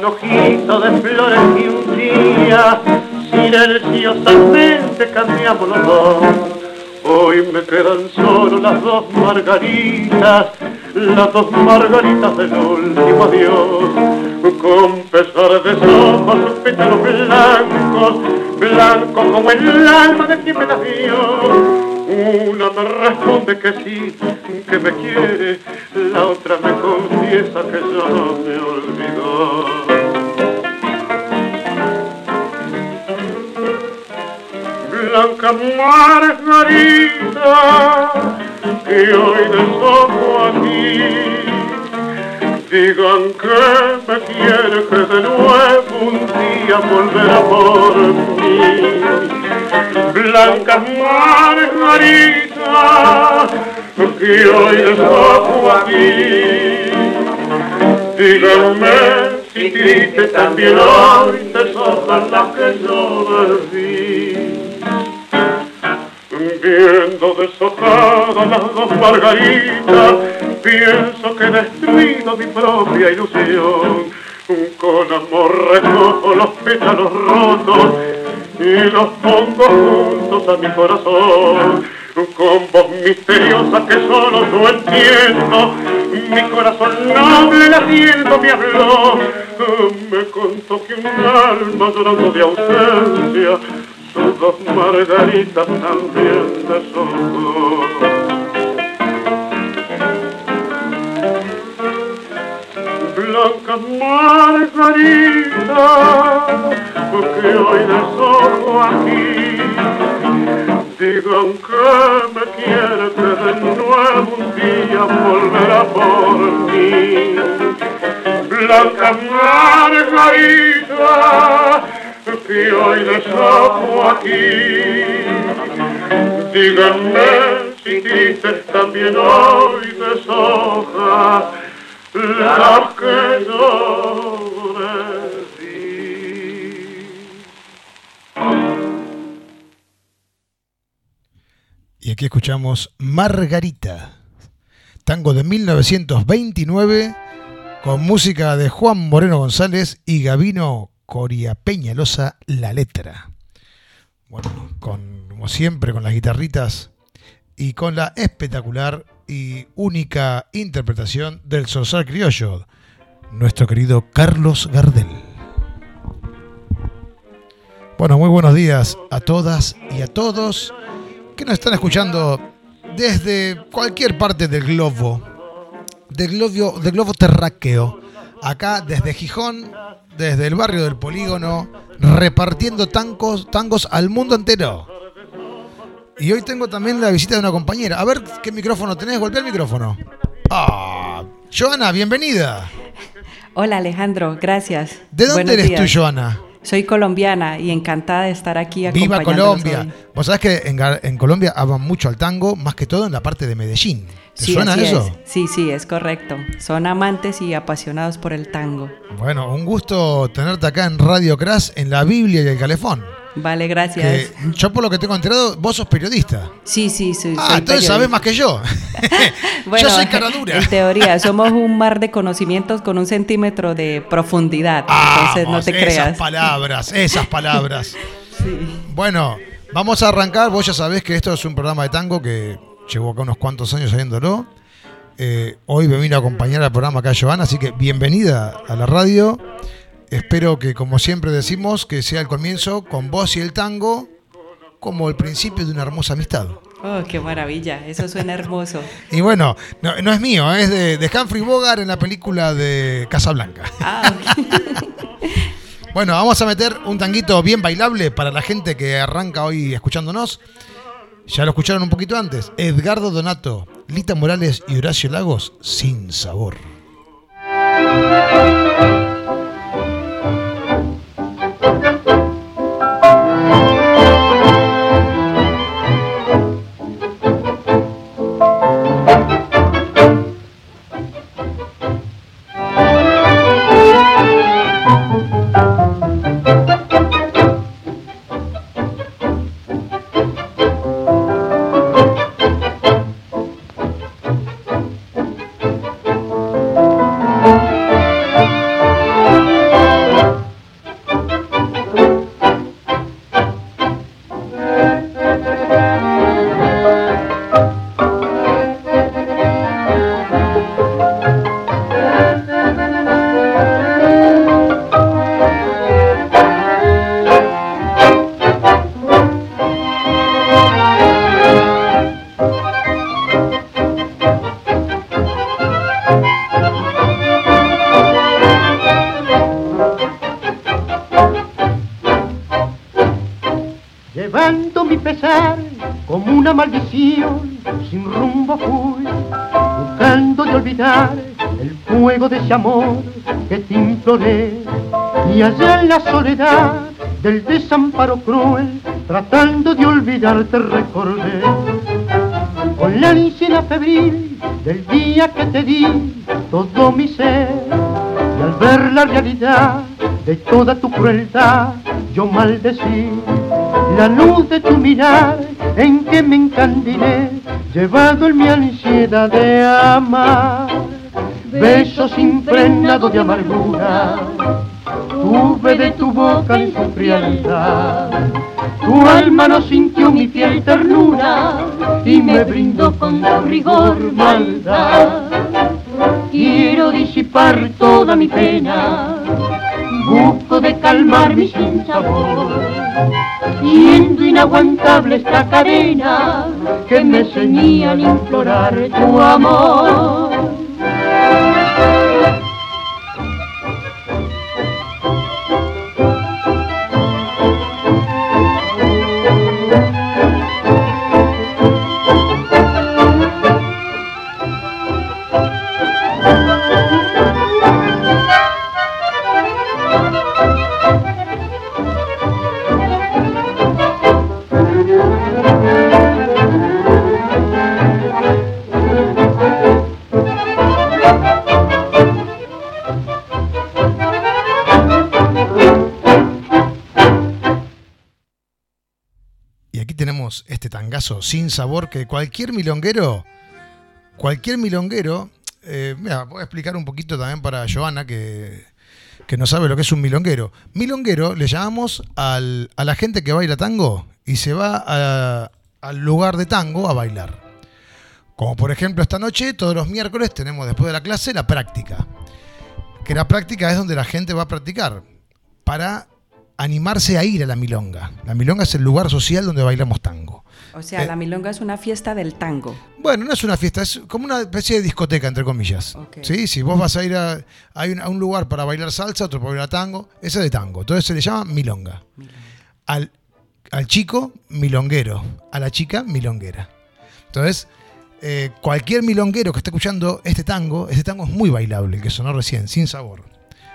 manojito de flores que un día silenciosamente cambiamos los dos. Hoy me quedan solo las dos margaritas del último adiós. Con pesar de ojos, pétalos blancos, blancos como el alma de quien me las dio. Una me responde que sí, que me quiere, la otra me confiesa que ya me olvidó. Blanca margarita, que hoy deshojo aquí, digan que me quiere, que de nuevo un día volverá por mí. Blanca margarita, que hoy deshojo aquí, díganme si triste también hoy deshojan las que yo perdí. Viendo deshojadas las dos margaritas, pienso que he destruido mi propia ilusión. Con amor recojo los pétalos rotos y los pongo juntos a mi corazón. Con voz misteriosa que solo yo entiendo, mi corazón noble latiendo me habló. Me contó que un alma llorando de ausencia sus dos margaritas también deshojó. Blanca margarita, que hoy deshojo aquí, digan que me quiere, que de nuevo un día volverá por mí. Blanca margarita, que hoy deshojo aquí, díganme si tristes también hoy deshoja las que yo perdí. Y aquí escuchamos Margarita, tango de 1929 con música de Juan Moreno González y Gabino Coria Peñalosa, la letra. Bueno, como siempre, con las guitarritas y con la espectacular y única interpretación del zorzal criollo, nuestro querido Carlos Gardel. Bueno, muy buenos días a todas y a todos que nos están escuchando desde cualquier parte del globo terráqueo, acá desde Gijón, desde el barrio del Polígono, repartiendo tangos al mundo entero. Y hoy tengo también la visita de una compañera. A ver qué micrófono tenés, golpea el micrófono. Joana, bienvenida. Hola Alejandro, gracias. ¿De dónde eres tú, Joana? Soy colombiana y encantada de estar aquí acompañándonos. ¡Viva Colombia! Hoy. Vos sabés que en Colombia aman mucho al tango, más que todo en la parte de Medellín. ¿Te suena eso? Sí, es correcto. Son amantes y apasionados por el tango. Bueno, un gusto tenerte acá en Radio Crash, en la Biblia y el Calefón. Vale, gracias. Yo por lo que tengo enterado, vos sos periodista. Sí, soy entonces sabés más que yo. Bueno, yo soy cara dura. En teoría, somos un mar de conocimientos con 1 centímetro de profundidad. Entonces no te creas. Esas palabras. Sí. Bueno, vamos a arrancar. Vos ya sabés que esto es un programa de tango que llevo acá unos cuantos años haciéndolo. Hoy me vino a acompañar al programa acá Joana, así que bienvenida a la radio. Espero que, como siempre decimos, que sea el comienzo con vos y el tango como el principio de una hermosa amistad. Oh, qué maravilla, eso suena hermoso. Y bueno, no es mío, es de Humphrey Bogart en la película de Casablanca. Okay. Bueno, vamos a meter un tanguito bien bailable para la gente que arranca hoy escuchándonos. Ya lo escucharon un poquito antes. Edgardo Donato, Lita Morales y Horacio Lagos, Sin Sabor. pesar como una maldición, sin rumbo fui, buscando de olvidar el fuego de ese amor que te imploré. Y allá en la soledad del desamparo cruel, tratando de olvidarte recordé, con la ansiedad febril del día que te di todo mi ser. Y al ver la realidad de toda tu crueldad, yo maldecí la luz de tu mirar en que me encandilé, llevado en mi ansiedad de amar. Besos impregnados de amargura tuve de tu boca en su frialdad. Tu alma no sintió mi fiel ternura y me brindó con tu rigor maldad. Quiero disipar toda mi pena, busco de calmar mi sinsabor, siendo inaguantable esta cadena que me ceñía al implorar tu amor. Este tangazo sin sabor que cualquier milonguero, mira, voy a explicar un poquito también para Joana que no sabe lo que es un milonguero. Milonguero le llamamos a la gente que baila tango y se va al lugar de tango a bailar. Como por ejemplo esta noche, todos los miércoles tenemos después de la clase la práctica. Que la práctica es donde la gente va a practicar para animarse a ir a la milonga. La milonga es el lugar social donde bailamos tango. O sea, la milonga es una fiesta del tango. Bueno, no es una fiesta, es como una especie de discoteca, entre comillas. Okay. ¿Sí? Si vos vas a ir a un lugar para bailar salsa, otro para bailar tango, ese es de tango. Entonces se le llama milonga. Al chico, milonguero. A la chica, milonguera. Entonces, cualquier milonguero que esté escuchando este tango es muy bailable, el que sonó recién, sin sabor.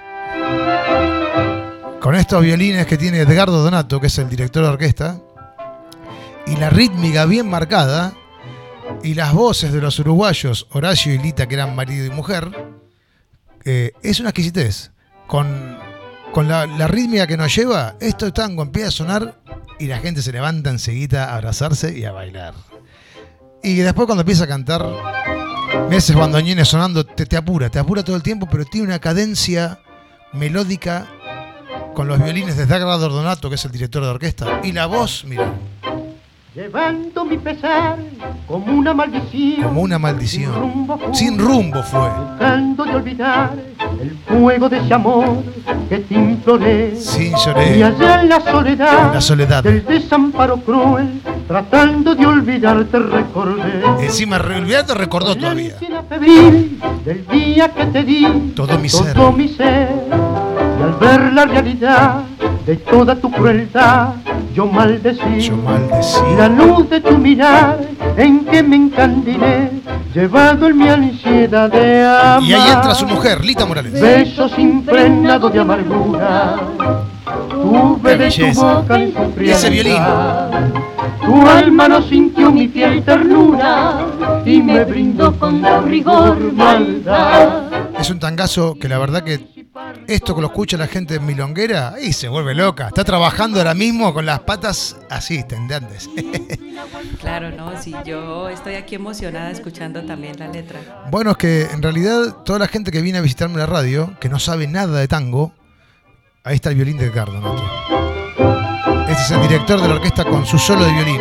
Con estos violines que tiene Edgardo Donato, que es el director de orquesta, y la rítmica bien marcada, y las voces de los uruguayos, Horacio y Lita, que eran marido y mujer, es una exquisitez. Con la rítmica que nos lleva, esto tango empieza a sonar y la gente se levanta enseguida a abrazarse y a bailar. Y después cuando empieza a cantar, esos bandoneones sonando, te apura todo el tiempo, pero tiene una cadencia melódica con los violines de Edgardo Donato, que es el director de orquesta, y la voz, mira. Llevando mi pesar como una maldición. Como una maldición. Sin rumbo fue. Buscando de olvidar el fuego de ese amor que te imploré. Sí, lloré. Y allá en la soledad del desamparo cruel, tratando de olvidarte recordé. Encima olvidarte recordó todavía. La febril del día que te di todo mi ser. Y al ver la realidad de toda tu crueldad, yo maldecí la luz de tu mirar en que me encandilé, llevado en mi ansiedad de amar. Y ahí entra su mujer, Lita Morales. Besos impregnados de amargura tuve de tu boca en su frialdad. Y ese violín. Tu alma no sintió mi fiel ternura y me brindó con tu rigor maldad. Es un tangazo que la verdad que esto que lo escucha la gente milonguera y se vuelve loca. Está trabajando ahora mismo con las patas así, tendientes. Claro, no, sí, yo estoy aquí emocionada escuchando también la letra. Bueno, es que en realidad toda la gente que viene a visitarme la radio, que no sabe nada de tango, ahí está el violín de Edgardo Donato. Este es el director de la orquesta con su solo de violín.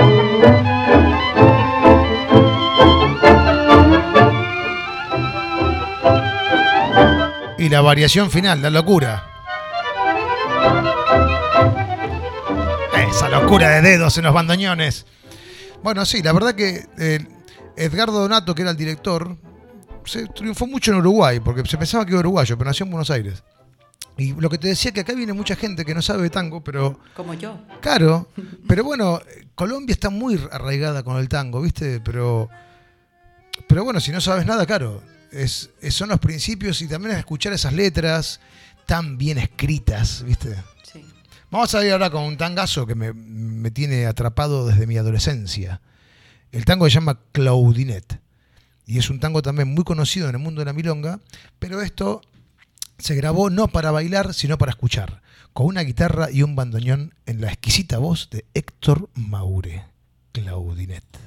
Y la variación final, la locura. Esa locura de dedos en los bandoneones. Bueno, sí, la verdad que Edgardo Donato, que era el director, se triunfó mucho en Uruguay, porque se pensaba que era uruguayo, pero nació en Buenos Aires. Y lo que te decía, que acá viene mucha gente que no sabe de tango, pero... Como yo. Claro, pero bueno, Colombia está muy arraigada con el tango, ¿viste? Pero bueno, si no sabes nada, claro, son los principios y también es escuchar esas letras tan bien escritas, ¿viste? Sí. Vamos a ir ahora con un tangazo que me tiene atrapado desde mi adolescencia. El tango se llama Claudinette y es un tango también muy conocido en el mundo de la milonga, pero esto se grabó no para bailar, sino para escuchar, con una guitarra y un bandoneón en la exquisita voz de Héctor Maure. Claudinette.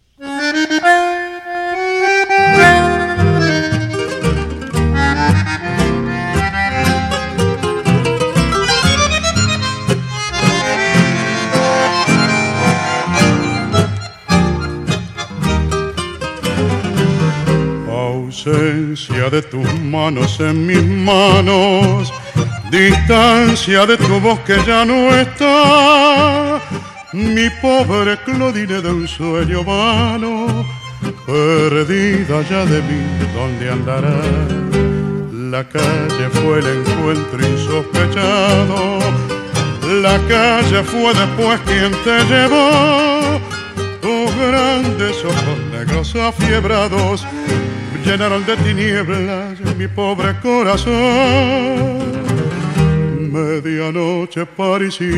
Ausencia de tus manos en mis manos, distancia de tu voz que ya no está, mi pobre Claudine de un sueño vano, perdida ya de mí, ¿dónde andará? La calle fue el encuentro insospechado, la calle fue después quien te llevó, tus grandes ojos negros afiebrados llenaron de tinieblas mi pobre corazón. Medianoche parisina,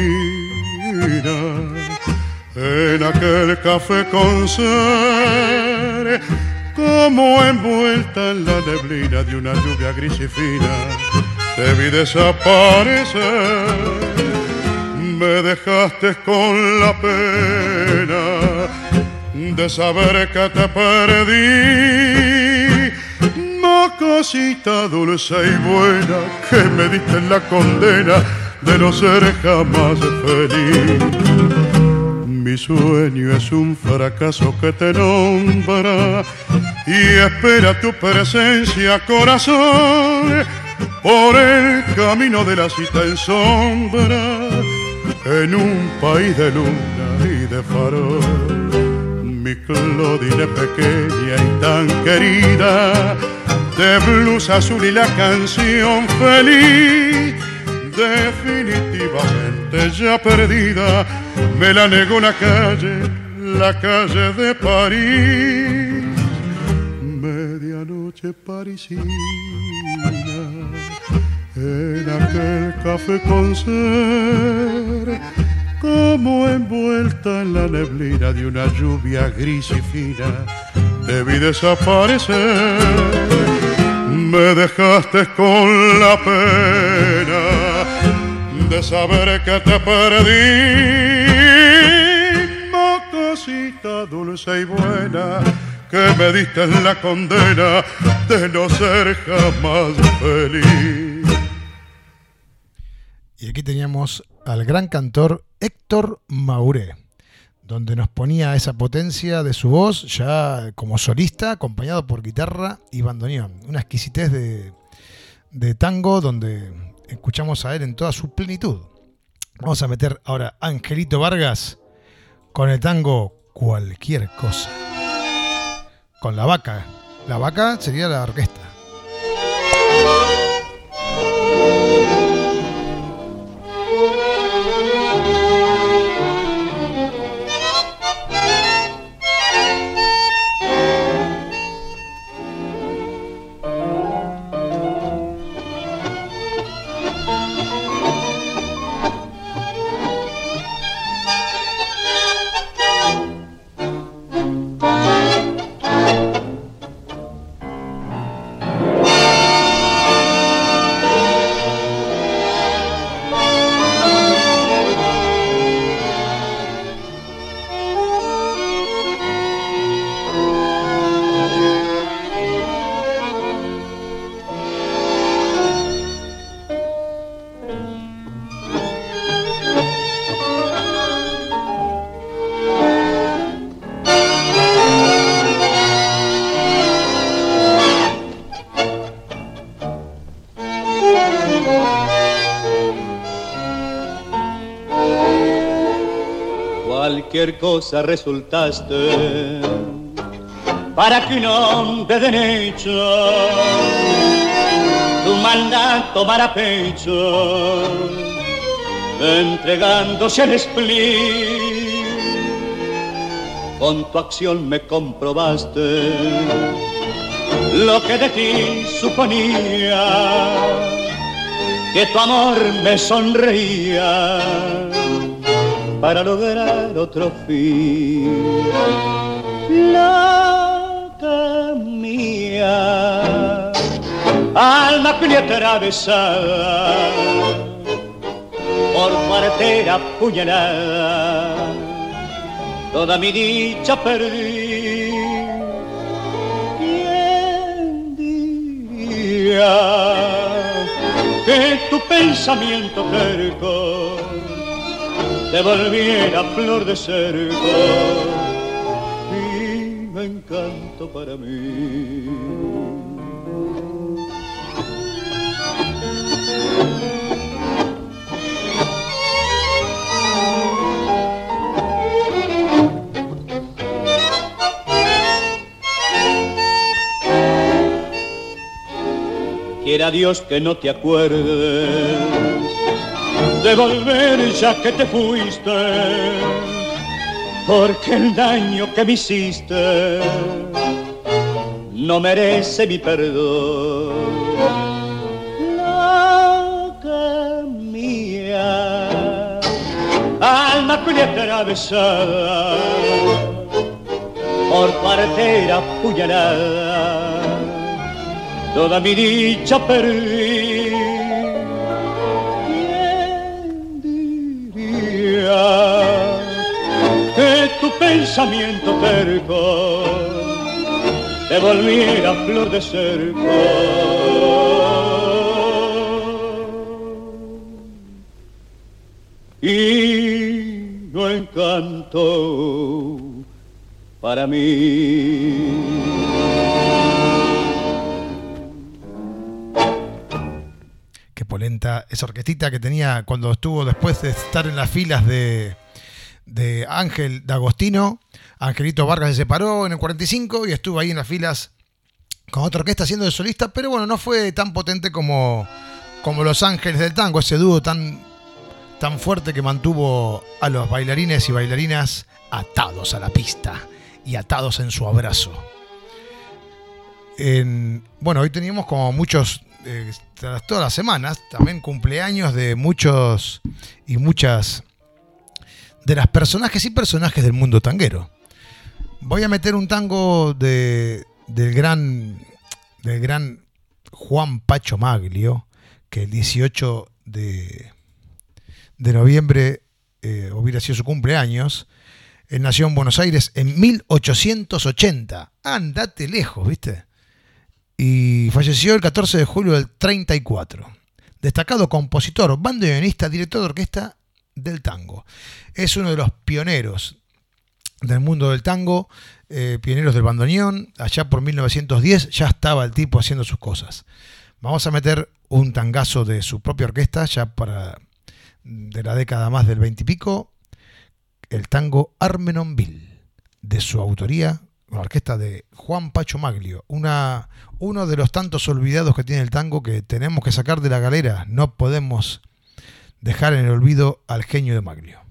en aquel café con ser, como envuelta en la neblina de una lluvia gris y fina, te vi desaparecer. Me dejaste con la pena de saber que te perdí, cosita dulce y buena que me diste en la condena de no ser jamás feliz. Mi sueño es un fracaso que te nombra y espera tu presencia, corazón, por el camino de la cita en sombra, en un país de luna y de farol. Mi Claudine pequeña y tan querida, de blusa azul y la canción feliz, definitivamente ya perdida, me la negó la calle de París. Medianoche parisina, en aquel café con ser, como envuelta en la neblina de una lluvia gris y fina, te vi desaparecer. Me dejaste con la pena de saber que te perdí, cosita dulce y buena que me diste en la condena de no ser jamás feliz. Y aquí teníamos al gran cantor Héctor Maure, donde nos ponía esa potencia de su voz ya como solista, acompañado por guitarra y bandoneón. Una exquisitez de tango donde escuchamos a él en toda su plenitud. Vamos a meter ahora a Angelito Vargas con el tango Cualquier Cosa. Con La Vaca. La Vaca sería la orquesta. Cualquier cosa resultaste para que un hombre de hecho tu maldad tomar a pecho, entregándose al spleen. Con tu acción me comprobaste lo que de ti suponía, que tu amor me sonreía para lograr otro fin. Loca mía, alma fría atravesada por partera puñalada, toda mi dicha perdí. ¿Quién diría que tu pensamiento terco te volviera flor de cerco y un encanto para mí? Quiera Dios que no te acuerdes de volver ya que te fuiste, porque el daño que me hiciste no merece mi perdón. Loca mía, alma cruel atravesada por partera puñalada, toda mi dicha perdí. ¿Quién diría que tu pensamiento terco te volviera flor de cerco y no encanto para mí? Polenta, esa orquestita que tenía cuando estuvo después de estar en las filas de Ángel D'Agostino. Angelito Vargas se separó en el 45 y estuvo ahí en las filas con otra orquesta siendo de solista, pero bueno, no fue tan potente como Los Ángeles del Tango, ese dúo tan fuerte que mantuvo a los bailarines y bailarinas atados a la pista y atados en su abrazo. Bueno, hoy teníamos como muchos, todas las semanas, también cumpleaños de muchos y muchas de las personajes y personajes del mundo tanguero. Voy a meter un tango del gran Juan Pacho Maglio, que el 18 de noviembre hubiera sido su cumpleaños. Él nació en Buenos Aires en 1880. Andate lejos, ¿viste? Y falleció el 14 de julio del 34. Destacado compositor, bandoneonista, director de orquesta del tango. Es uno de los pioneros del mundo del tango, pioneros del bandoneón. Allá por 1910 ya estaba el tipo haciendo sus cosas. Vamos a meter un tangazo de su propia orquesta, ya de la década más del 20 y pico, el tango Armenonville, de su autoría, la orquesta de Juan Pacho Maglio, uno de los tantos olvidados que tiene el tango que tenemos que sacar de la galera. No podemos dejar en el olvido al genio de Maglio.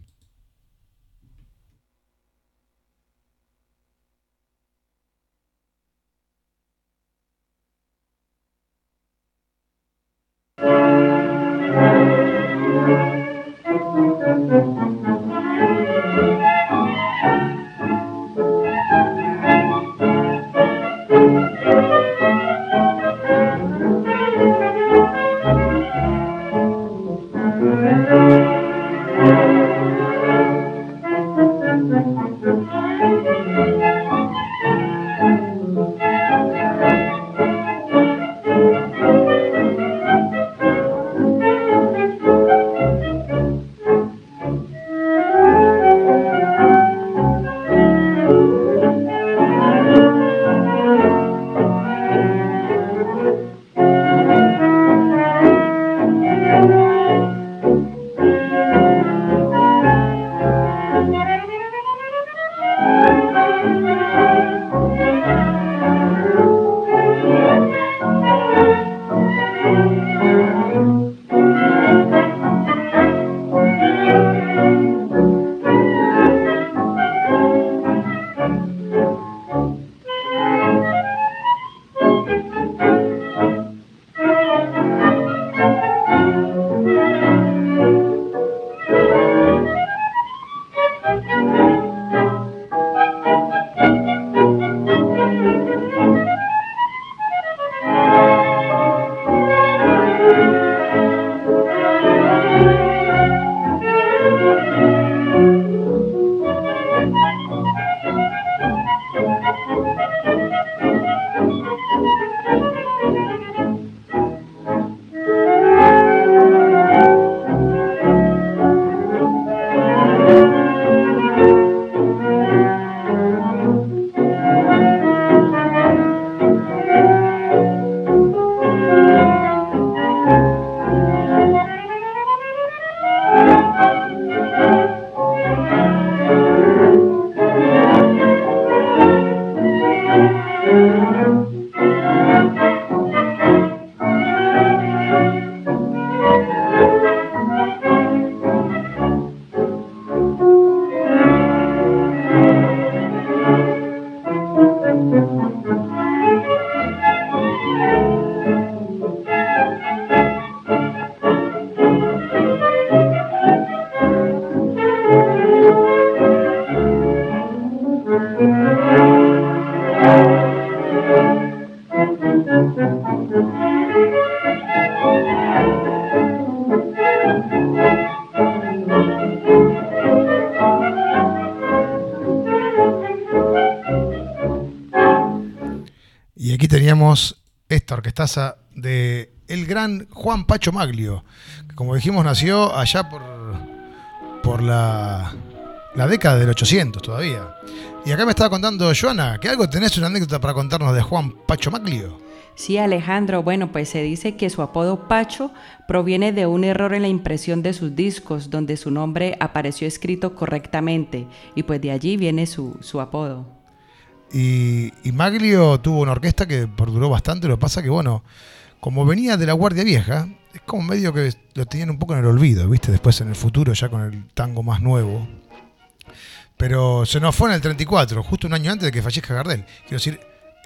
escuchamos esta orquestaza de el gran Juan Pacho Maglio, que como dijimos nació allá por la década del 800 todavía. Y acá me estaba contando Joana, que algo tenés una anécdota para contarnos de Juan Pacho Maglio. Sí, Alejandro, bueno, pues se dice que su apodo Pacho proviene de un error en la impresión de sus discos, donde su nombre apareció escrito correctamente, y pues de allí viene su apodo. Y Maglio tuvo una orquesta que perduró bastante, lo que pasa que, bueno, como venía de la Guardia Vieja, es como medio que lo tenían un poco en el olvido, ¿viste? Después en el futuro, ya con el tango más nuevo. Pero se nos fue en el 34, justo un año antes de que fallezca Gardel. Quiero decir,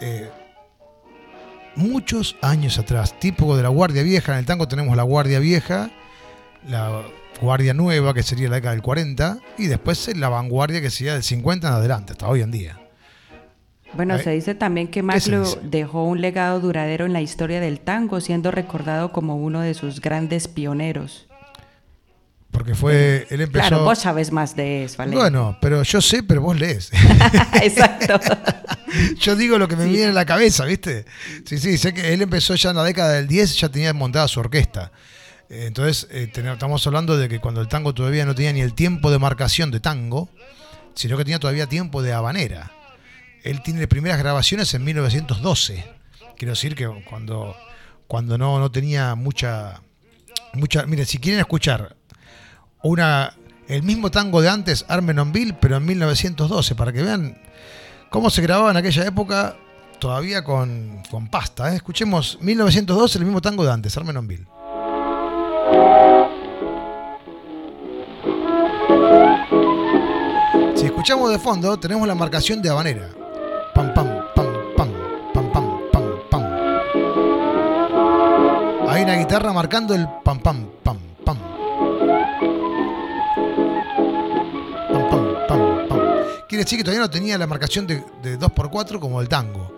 muchos años atrás, típico de la Guardia Vieja. En el tango tenemos la Guardia Vieja, la Guardia Nueva, que sería la década del 40, y después la vanguardia, que sería del 50 en adelante, hasta hoy en día. Bueno, se dice también que Maglio dejó un legado duradero en la historia del tango, siendo recordado como uno de sus grandes pioneros. Porque fue, él empezó... Claro, vos sabés más de eso, Ale. Bueno, pero yo sé, pero vos lees. Exacto. Yo digo lo que me viene a la cabeza, ¿viste? Sí, sé que él empezó ya en la década del 10, ya tenía montada su orquesta. Entonces, estamos hablando de que cuando el tango todavía no tenía ni el tiempo de marcación de tango, sino que tenía todavía tiempo de habanera. Él tiene primeras grabaciones en 1912. Quiero decir que cuando no tenía mucha... Miren, si quieren escuchar el mismo tango de antes, Armenonville, pero en 1912, para que vean cómo se grababa en aquella época, todavía con pasta. Escuchemos 1912, el mismo tango de antes, Armenonville. Si escuchamos de fondo, tenemos la marcación de habanera. Pam, pam, pam, pam, pam, pam, pam, pam. Hay una guitarra marcando el pam, pam, pam, pam. Pam, pam, pam, pam. Quiere decir que todavía no tenía la marcación de 2x4 como el tango.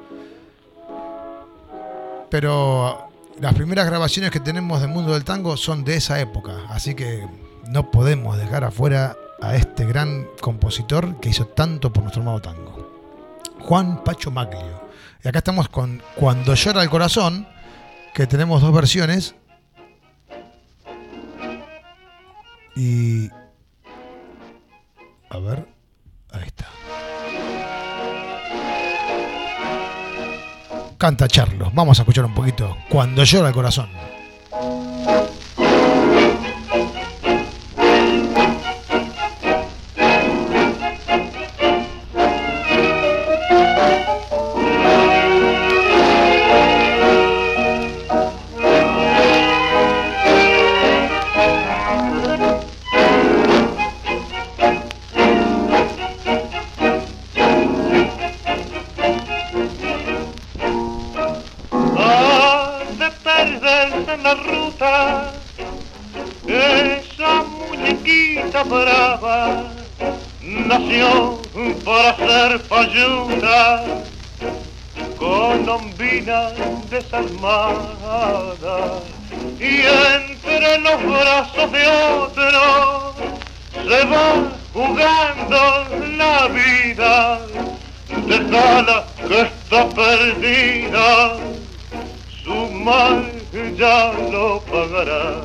Pero las primeras grabaciones que tenemos del mundo del tango son de esa época. Así que no podemos dejar afuera a este gran compositor que hizo tanto por nuestro amado tango. Juan Pacho Maglio. Y acá estamos con Cuando llora el corazón, que tenemos dos versiones. Y... a ver, ahí está. Canta Charlo. Vamos a escuchar un poquito Cuando llora el corazón. Y entre los brazos de otro se va jugando la vida. Déjala que está perdida, su mal ya lo pagará.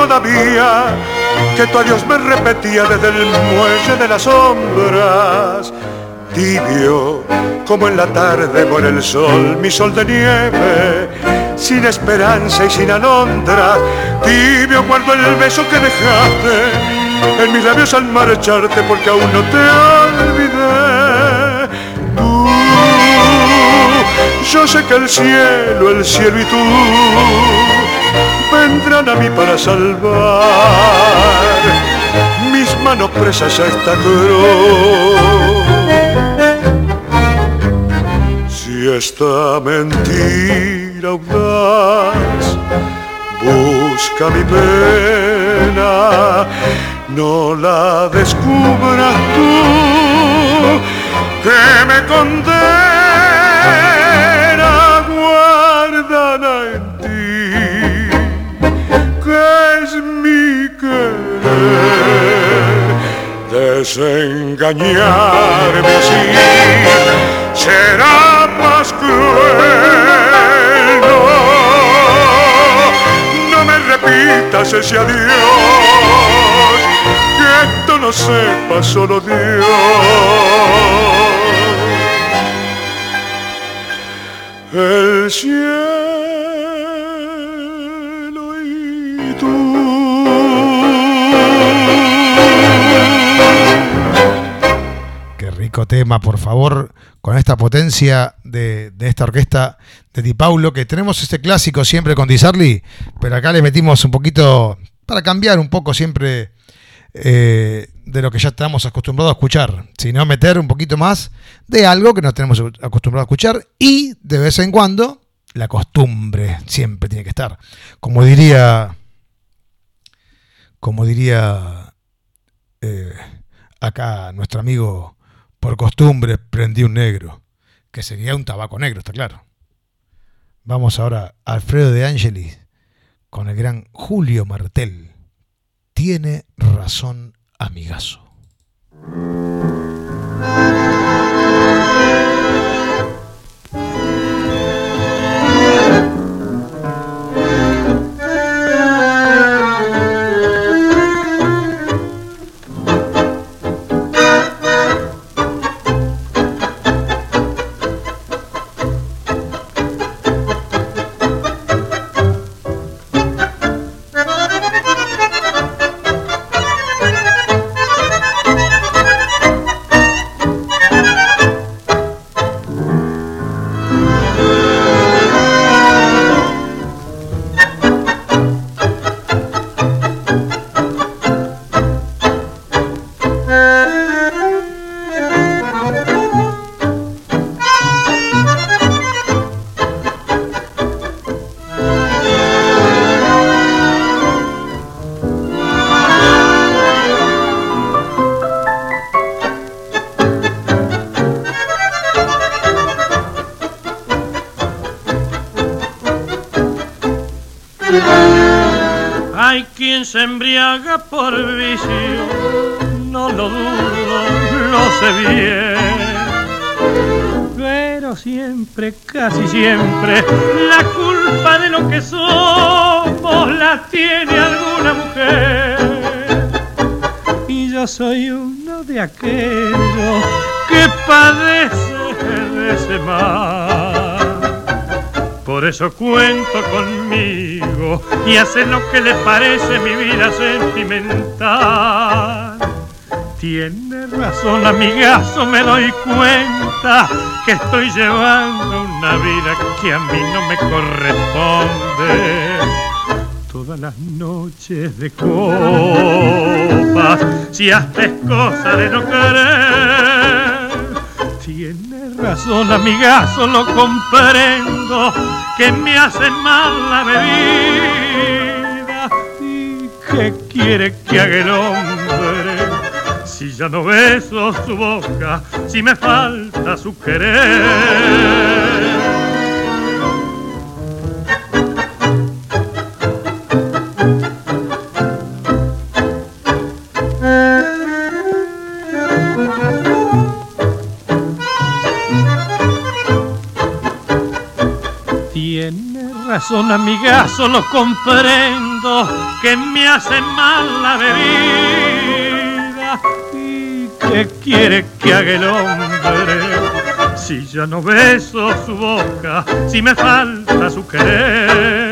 todavía que tu adiós me repetía desde el muelle de las sombras. Tibio como en la tarde muere el sol, mi sol de nieve, sin esperanza y sin alondra. Tibio guardo el beso que dejaste en mis labios al marcharte, porque aún no te olvidé. Yo sé que el cielo y tú vendrán a mí para salvar mis manos presas a esta cruz. Si esta mentira audaz busca mi pena, no la descubras tú, que me condena, guárdala en ti, que es mi querer. Desengañarme así será más cruel. No me repitas ese adiós, que esto no sepa solo Dios. El cielo y tú. Qué rico tema, por favor, con esta potencia de esta orquesta de Di Paulo, que tenemos este clásico siempre con Di Sarli, pero acá le metimos un poquito, para cambiar un poco siempre de lo que ya estamos acostumbrados a escuchar, sino meter un poquito más de algo que no tenemos acostumbrados a escuchar, y de vez en cuando la costumbre siempre tiene que estar. Como diría acá nuestro amigo, por costumbre prendí un negro, que sería un tabaco negro, está claro. Vamos ahora a Alfredo De Angelis con el gran Julio Martel. Tiene razón, amigazo. Hay quien se embriaga por vicio, no lo dudo, lo sé bien. Pero siempre, casi siempre, la culpa de lo que somos la tiene alguna mujer. Y yo soy uno de aquellos que padece de ese mal. Por eso cuento conmigo y hace lo que le parece mi vida sentimental. Tiene razón, amigazo, me doy cuenta que estoy llevando una vida que a mí no me corresponde. Todas las noches de copas, si hasta es cosa de no querer. Tiene razón, amigazo, lo comprendo, que me hace mal la bebida. ¿Y qué quiere que haga el hombre si ya no beso su boca, si me falta su querer? razón, amigazo, lo comprendo, que me hace mal la bebida. ¿Y qué quiere que haga el hombre si ya no beso su boca, si me falta su querer?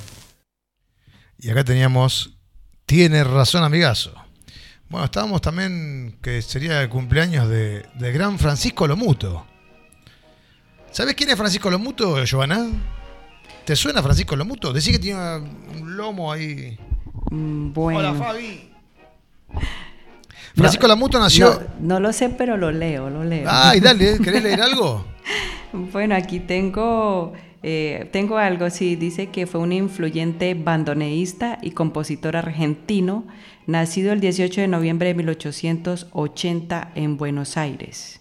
Y acá teníamos Tiene razón, amigazo. Bueno, estábamos también, que sería el cumpleaños del gran Francisco Lomuto. ¿Sabés quién es Francisco Lomuto, Giovanna? ¿Te suena Francisco Lomuto? Decí que tiene un lomo ahí. Bueno. Hola, Fabi. Francisco Lomuto nació... No lo sé, pero lo leo. Ay, dale, ¿querés leer algo? Bueno, aquí tengo algo, sí, dice que fue un influyente bandoneísta y compositor argentino, nacido el 18 de noviembre de 1880 en Buenos Aires.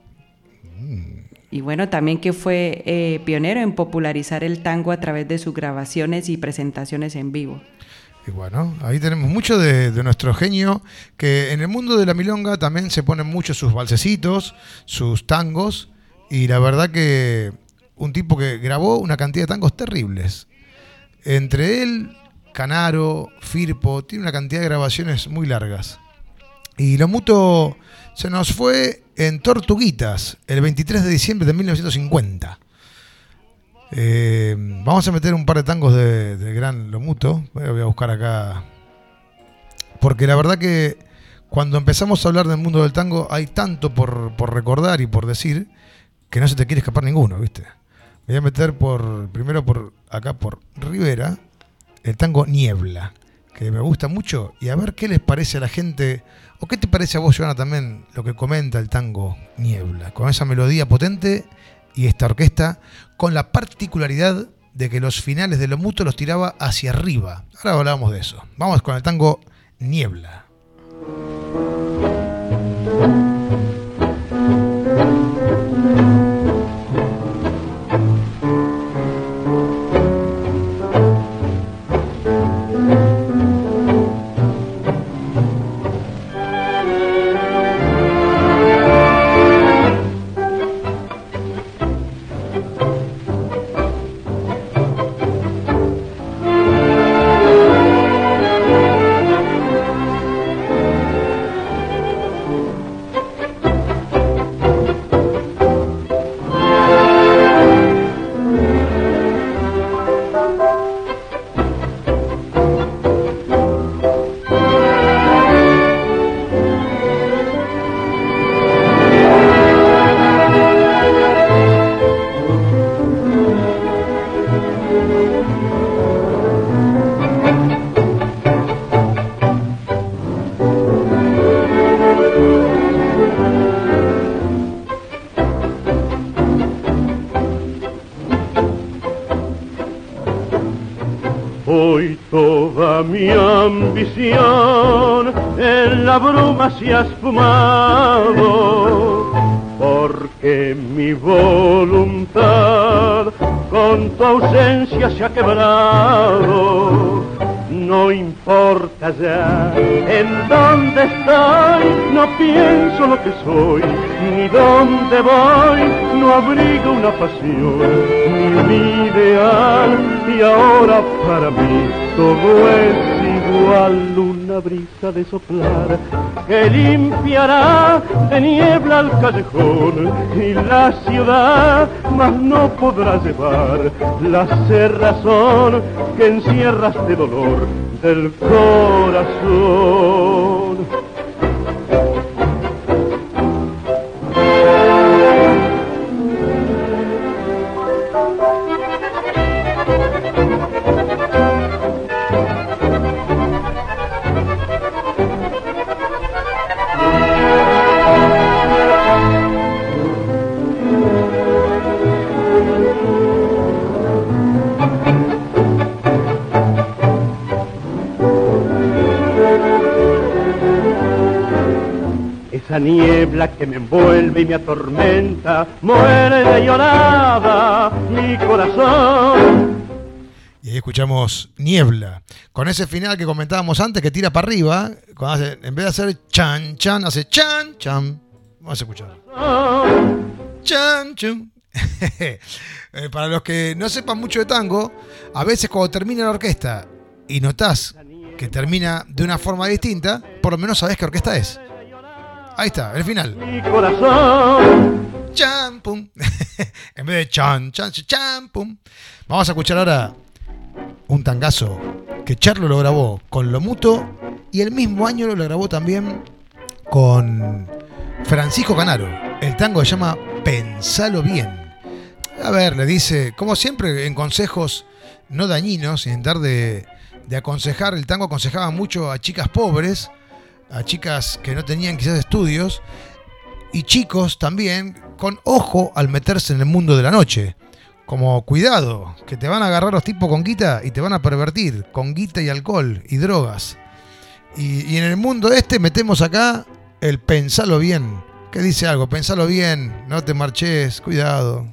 Y bueno, también que fue pionero en popularizar el tango a través de sus grabaciones y presentaciones en vivo. Y bueno, ahí tenemos mucho de nuestro genio, que en el mundo de la milonga también se ponen mucho sus valsecitos, sus tangos, y la verdad que un tipo que grabó una cantidad de tangos terribles. Entre él, Canaro, Firpo, tiene una cantidad de grabaciones muy largas. Y Lomuto se nos fue en Tortuguitas, el 23 de diciembre de 1950. Vamos a meter un par de tangos de gran Lomuto. Voy a buscar acá. Porque la verdad que cuando empezamos a hablar del mundo del tango hay tanto por recordar y por decir que no se te quiere escapar ninguno, ¿viste? Voy a meter primero por Rivera, el tango Niebla, que me gusta mucho, y a ver qué les parece a la gente, o qué te parece a vos, Joana, también lo que comenta el tango Niebla, con esa melodía potente y esta orquesta, con la particularidad de que los finales de Lomuto los tiraba hacia arriba. Ahora hablábamos de eso. Vamos con el tango Niebla. Hoy toda mi ambición en la bruma se ha esfumado, porque mi voluntad con tu ausencia se ha quebrado. No importa ya en dónde estoy, no pienso lo que soy, ni dónde voy, no abrigo una pasión, ni un ideal, y ahora para mí todo es igual, una brisa de soplar que limpiará de niebla el callejón y la ciudad, mas no podrá llevar la cerrazón que encierra este dolor del corazón. Esa niebla que me envuelve y me atormenta, muere de llorada mi corazón. Y ahí escuchamos Niebla, con ese final que comentábamos antes, que tira para arriba, cuando hace, en vez de hacer chan, chan, hace chan, chan. Vamos a escuchar. Chan, chan. Para los que no sepan mucho de tango, a veces cuando termina la orquesta y notás que termina de una forma distinta, por lo menos sabés qué orquesta es. Ahí está, el final. Mi corazón. Chan, pum. En vez de chan, chan, chan, pum. Vamos a escuchar ahora un tangazo que Charlo lo grabó con Lomuto y el mismo año lo grabó también con Francisco Canaro. El tango se llama Pensalo Bien. A ver, le dice, como siempre, en consejos no dañinos, sin dar de aconsejar. El tango aconsejaba mucho a chicas pobres, a chicas que no tenían quizás estudios, y chicos también, con ojo al meterse en el mundo de la noche. Como cuidado, que te van a agarrar los tipos con guita y te van a pervertir, con guita y alcohol y drogas. Y en el mundo metemos acá el pensalo bien. ¿Qué dice algo? Pensalo bien, no te marches, cuidado.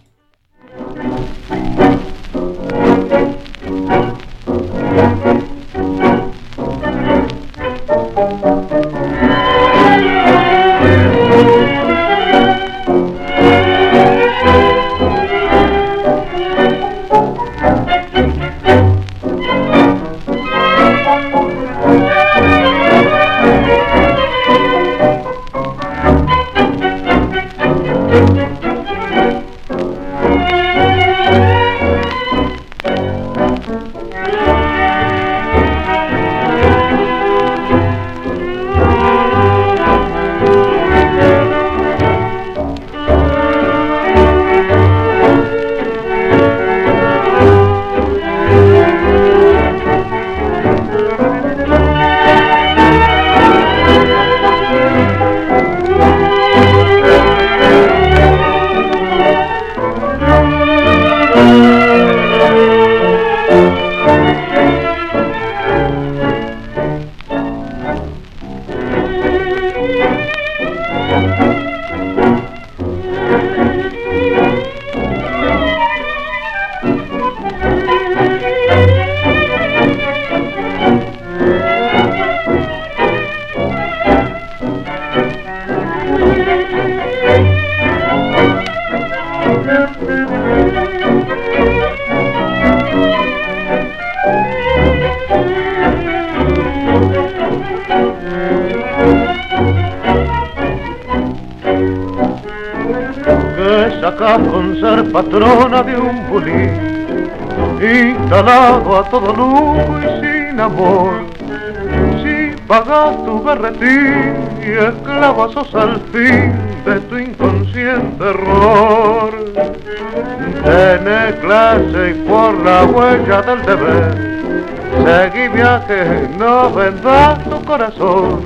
Con ser patrona de un bulín, instalado a todo lujo y sin amor. Si pagas tu berretín y esclava sos al fin de tu inconsciente error. Tené clase y por la huella del deber, seguí viaje, no vendas tu corazón.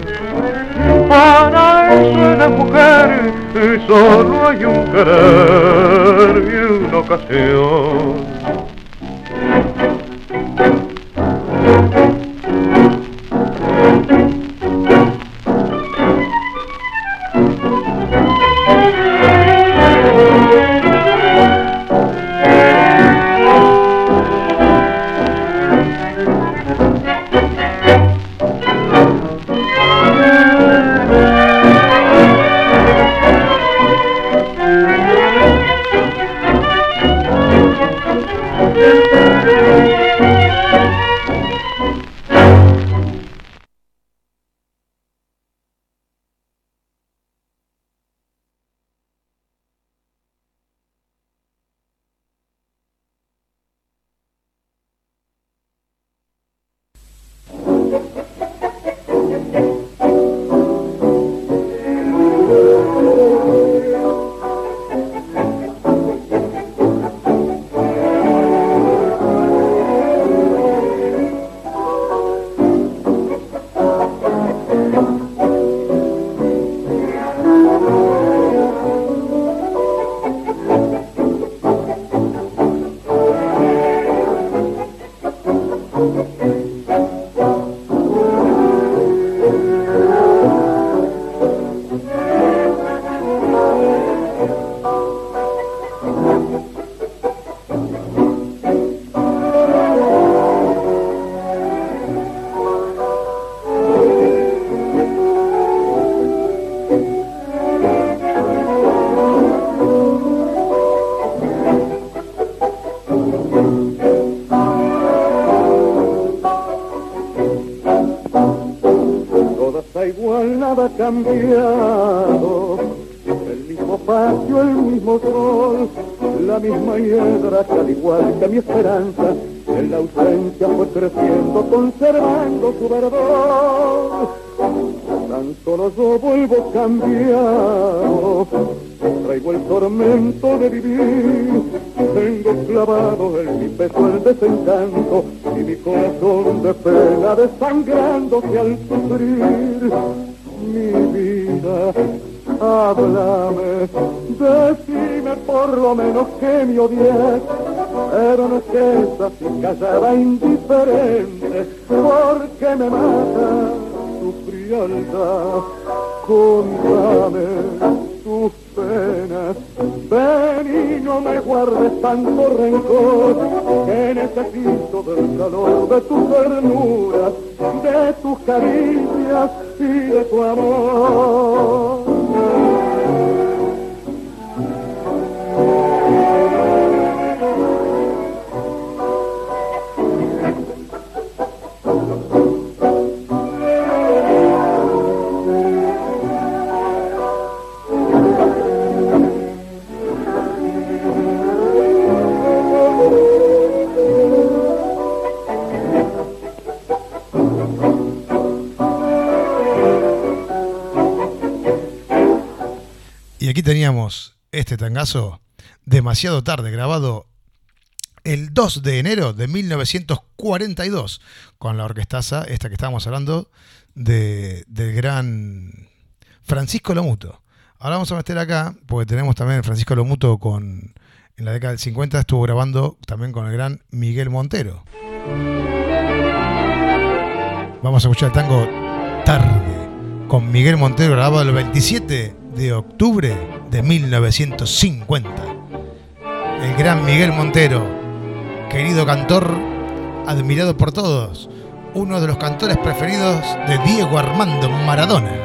Para eso eres mujer y solo hay un querer y una ocasión. cambiado. El mismo patio, el mismo sol, la misma hiedra que al igual que mi esperanza, en la ausencia fue creciendo, conservando su verdor. Tan solo yo vuelvo cambiado, traigo el tormento de vivir, tengo clavado en mi pecho el desencanto y mi corazón de pena desangrándose al sufrir. Mi vida, háblame, decime por lo menos que me odies, pero no estés así callada indiferente, porque me mata tu frialdad. Contame tus penas, ven y no me guardes tanto rencor, que necesito del calor de tu ternura, de tus caricias y de tu amor. Y aquí teníamos este tangazo, Demasiado tarde, grabado el 2 de enero de 1942, con la orquestaza, esta que estábamos hablando, del gran Francisco Lomuto. Ahora vamos a meter acá, porque tenemos también Francisco Lomuto en la década del 50, estuvo grabando también con el gran Miguel Montero. Vamos a escuchar el tango Tarde, con Miguel Montero, grabado el 27 de octubre de 1950. El gran Miguel Montero, querido cantor, admirado por todos, uno de los cantores preferidos de Diego Armando Maradona.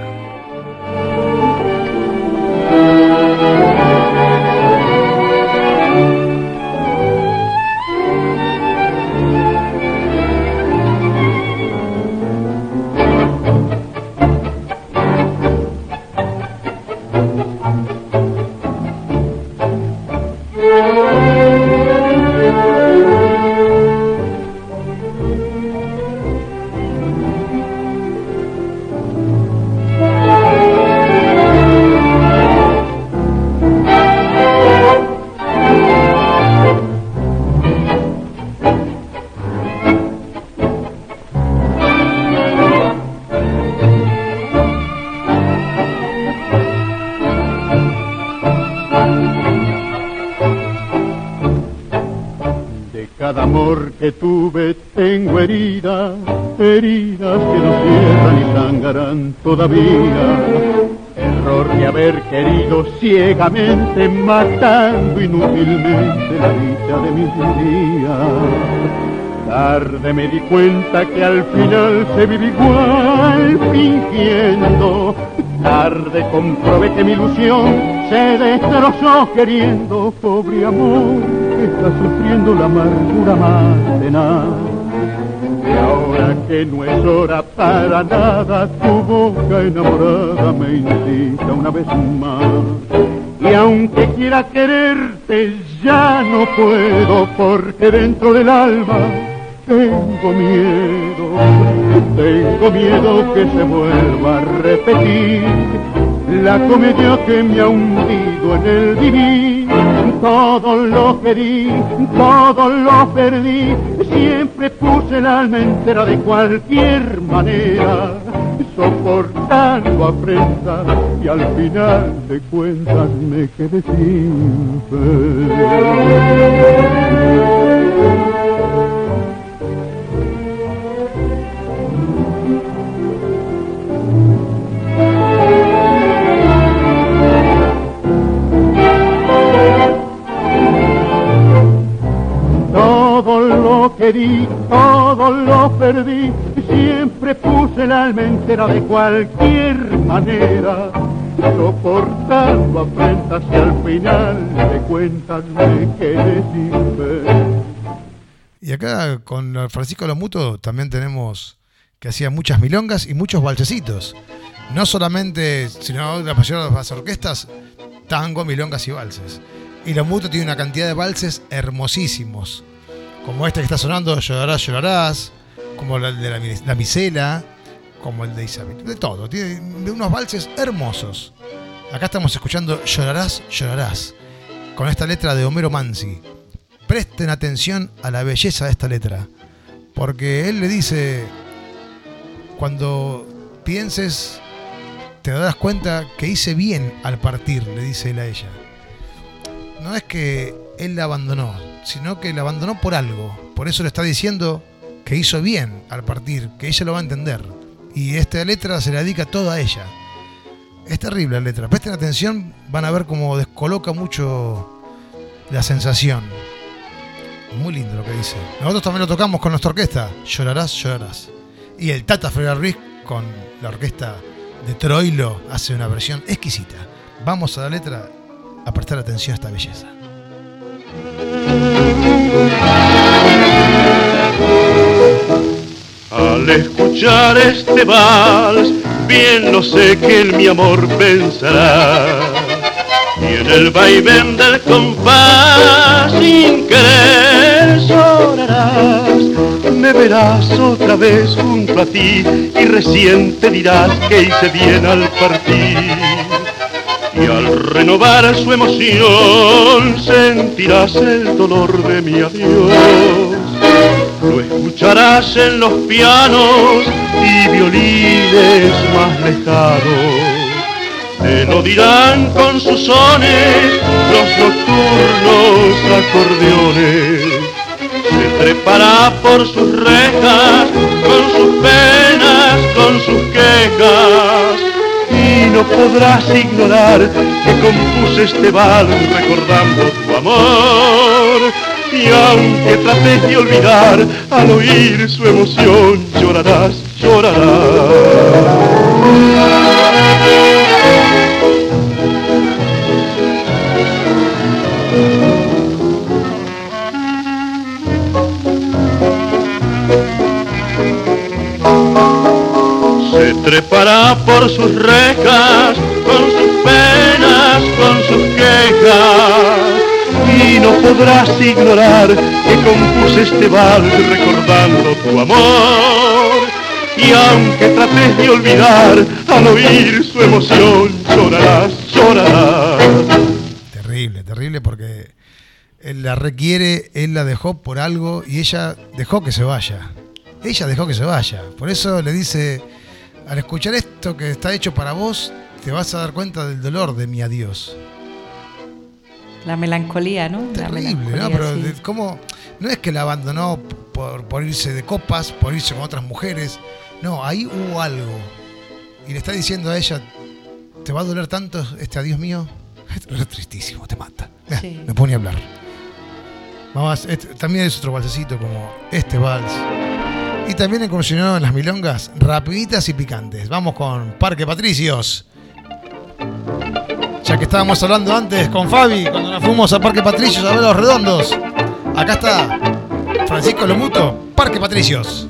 Que tuve, tengo heridas, heridas que no cierran y sangrarán todavía. Error de haber querido ciegamente, matando inútilmente la dicha de mis días. Tarde me di cuenta que al final se vive igual fingiendo. Tarde comprobé que mi ilusión se destrozó queriendo. Pobre amor, que está sufriendo la amargura más tenaz. Y ahora que no es hora para nada, tu boca enamorada me incita una vez más. Y aunque quiera quererte, ya no puedo, porque dentro del alma tengo miedo que se vuelva a repetir la comedia que me ha hundido en el vivir. Todo lo que di, todo lo perdí, siempre puse el alma entera de cualquier manera, soportando afrentas y al final de cuentas me quedé sin fe. Todo lo que di, todo lo perdí, siempre puse el alma entera de cualquier manera, soportando afrentas y al final de cuentas me quedé sin fe. Y acá con Francisco Lomuto también tenemos que hacía muchas milongas y muchos valsecitos. No solamente, sino la mayoría de las orquestas, tango, milongas y valses. Y la Mutua tiene una cantidad de valses hermosísimos, como este que está sonando, Llorarás, llorarás, como el de la Misela, como el de Isabel, de todo, tiene unos valses hermosos. Acá estamos escuchando Llorarás, llorarás, con esta letra de Homero Mansi. Presten atención a la belleza de esta letra, porque él le dice, cuando pienses, te darás cuenta que hice bien al partir, le dice él a ella. No es que él la abandonó, sino que la abandonó por algo. Por eso le está diciendo que hizo bien al partir, que ella lo va a entender. Y esta letra se la dedica toda a ella. Es terrible la letra. Presten atención, van a ver cómo descoloca mucho la sensación. Muy lindo lo que dice. Nosotros también lo tocamos con nuestra orquesta, Llorarás, llorarás. Y el Tata Freire Ruiz con la orquesta de Troilo hace una versión exquisita. Vamos a la letra a prestar atención a esta belleza. Al escuchar este vals, bien lo sé que en mi amor pensará, y en el vaivén del compás sin querer llorarás. Me verás otra vez junto a ti y recién te dirás que hice bien al partir. Y al renovar su emoción sentirás el dolor de mi adiós. Lo escucharás en los pianos y violines más lejanos. Te lo dirán con sus sones los nocturnos acordeones. Se trepará por sus rejas con sus penas, con sus quejas. Y no podrás ignorar que compuse este vals recordando tu amor. Y aunque trates de olvidar, al oír su emoción llorarás, llorarás. Se trepará por sus rejas, con sus penas, con sus quejas. Y no podrás ignorar que compuse este vals recordando tu amor. Y aunque trates de olvidar, al oír su emoción llorarás, llorarás. Terrible, terrible, porque él la requiere, él la dejó por algo y ella dejó que se vaya. Ella dejó que se vaya. Por eso le dice, al escuchar esto que está hecho para vos, te vas a dar cuenta del dolor de mi adiós. La melancolía, ¿no? Terrible, ¿no? Pero sí. ¿Cómo? No es que la abandonó por irse de copas, por irse con otras mujeres. No, ahí hubo algo. Y le está diciendo a ella, ¿te va a doler tanto este adiós mío? Es tristísimo, te mata. Sí. Me pone a hablar. Vamos, también es otro valsecito como este vals. Y también incursionó en las milongas rapiditas y picantes. Vamos con Parque Patricios. Ya que estábamos hablando antes con Fabi, cuando nos fuimos a Parque Patricios a ver los redondos. Acá está Francisco Lomuto, Parque Patricios.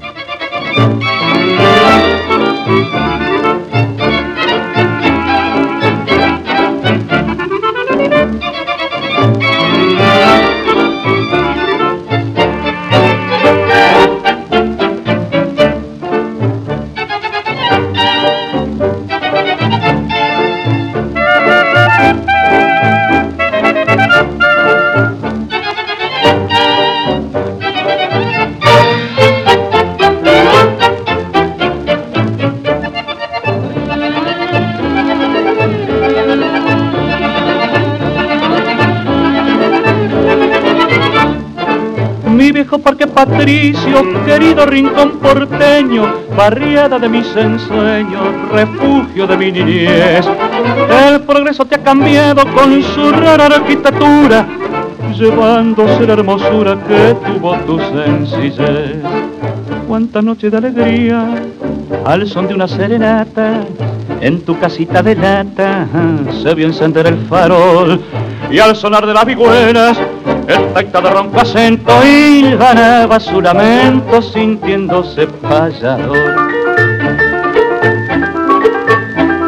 Parque Patricio, querido rincón porteño, barriada de mis ensueños, refugio de mi niñez. El progreso te ha cambiado con su rara arquitectura, llevándose la hermosura que tuvo tu sencillez. Cuánta noche de alegría, al son de una serenata, en tu casita de lata se vio encender el farol, y al sonar de las vihuelas el taita de ronco acento hilvanaba su lamento sintiéndose payador.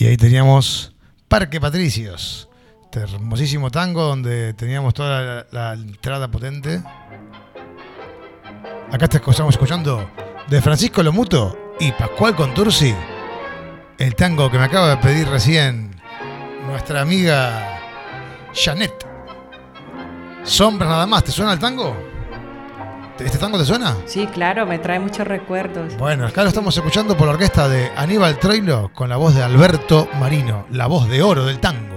Y ahí teníamos Parque Patricios, este hermosísimo tango donde teníamos toda la entrada potente. Acá estamos escuchando de Francisco Lomuto y Pascual Contursi, el tango que me acaba de pedir recién nuestra amiga Janet. Sombras nada más, ¿te suena el tango? ¿Este tango te suena? Sí, claro, me trae muchos recuerdos. Bueno, acá lo estamos escuchando por la orquesta de Aníbal Troilo con la voz de Alberto Marino, la voz de oro del tango.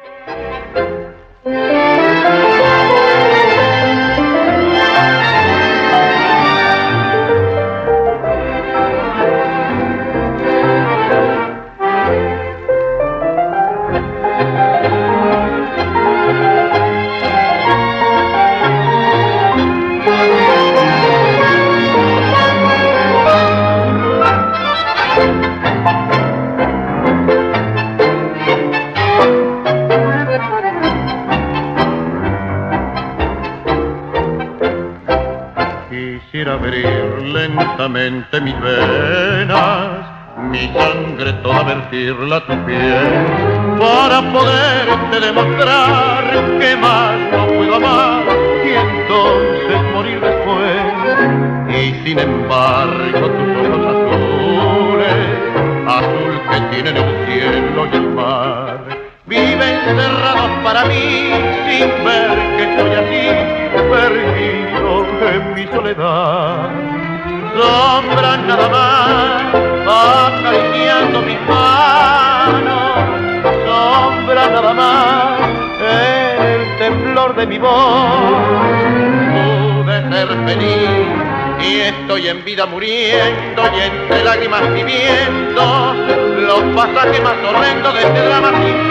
Abrir lentamente mis venas, mi sangre toda vertirla a tu piel, para poderte demostrar que más no puedo amar y entonces morir después. Y sin embargo tus ojos azules, azul que tienen el cielo y el mar, viven cerrados para mí sin ver que estoy así, perdido en mi soledad. Sombras nada más, acariciando mis manos, sombras nada más, el temblor de mi voz. Pude ser feliz y estoy en vida muriendo y entre lágrimas viviendo los pasajes más horrendos de este drama sin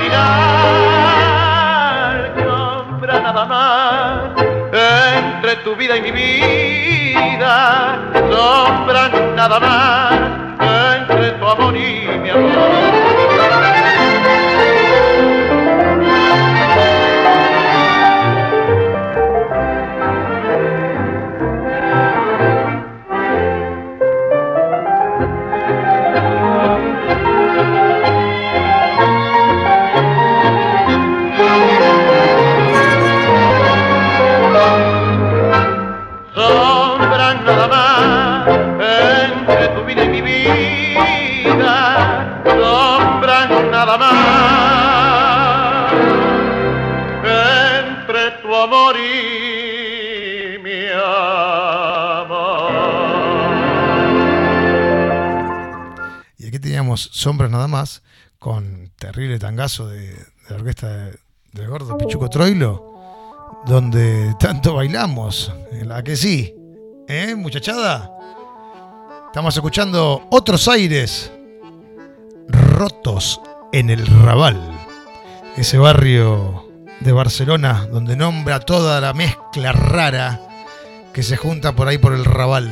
final. Sombra nada más entre tu vida y mi vida, sombra nada más entre tu amor y mi amor. Sombras nada más, con terrible tangazo de la orquesta del gordo Pichuco Troilo, donde tanto bailamos, la que sí, muchachada. Estamos escuchando Otros Aires, Rotos en el Raval, ese barrio de Barcelona donde nombra toda la mezcla rara que se junta por ahí por el Raval.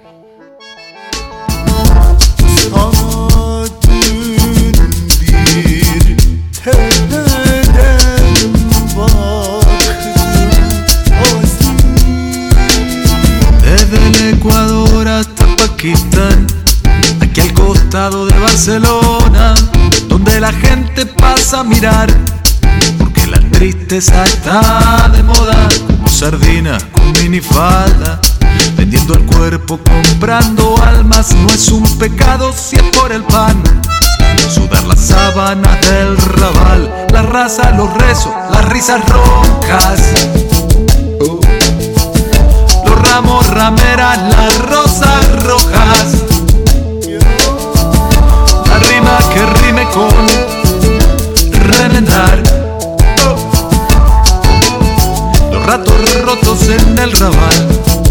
Desde el Ecuador hasta Pakistán, aquí al costado de Barcelona, donde la gente pasa a mirar, porque la tristeza está de moda, como sardina con minifalda, vendiendo el cuerpo, comprando almas, no es un pecado si es por el pan. Sudar las sábanas del Raval, la raza, los rezos, las risas roncas, los ramos, rameras, las rosas rojas, la rima que rime con remendar, los ratos rotos en el Raval.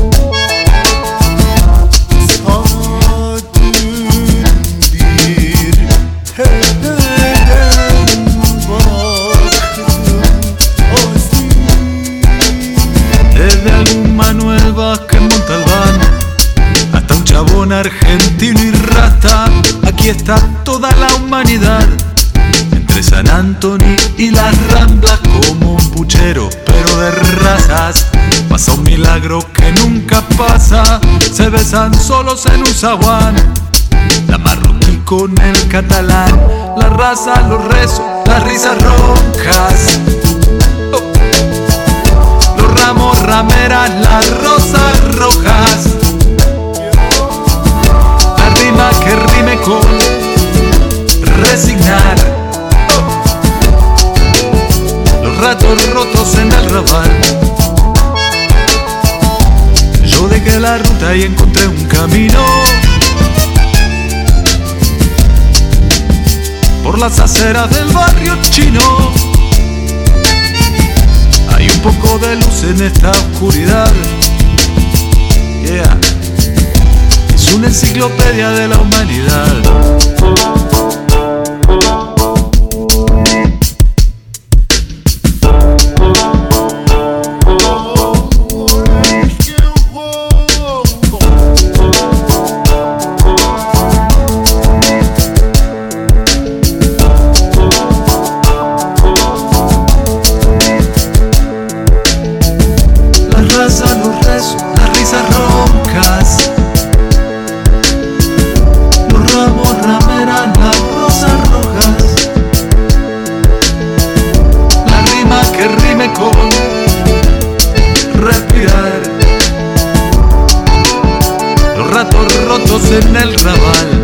Desde algún Manuel Vázquez Montalbán hasta un chabón argentino y rasta, aquí está toda la humanidad. Entre San Antonio y las Ramblas, como un puchero pero de razas, pasa un milagro que nunca pasa, se besan solos en un zaguán. La marroquí con el catalán, la raza, los rezos, las risas rojas, los ramos, rameras, las rosas rojas, la rima que rime con resignar, los ratos rotos en el rabal. Yo dejé la ruta y encontré un camino por las aceras del barrio chino. Hay un poco de luz en esta oscuridad. Yeah. Es una enciclopedia de la humanidad. En el rabal,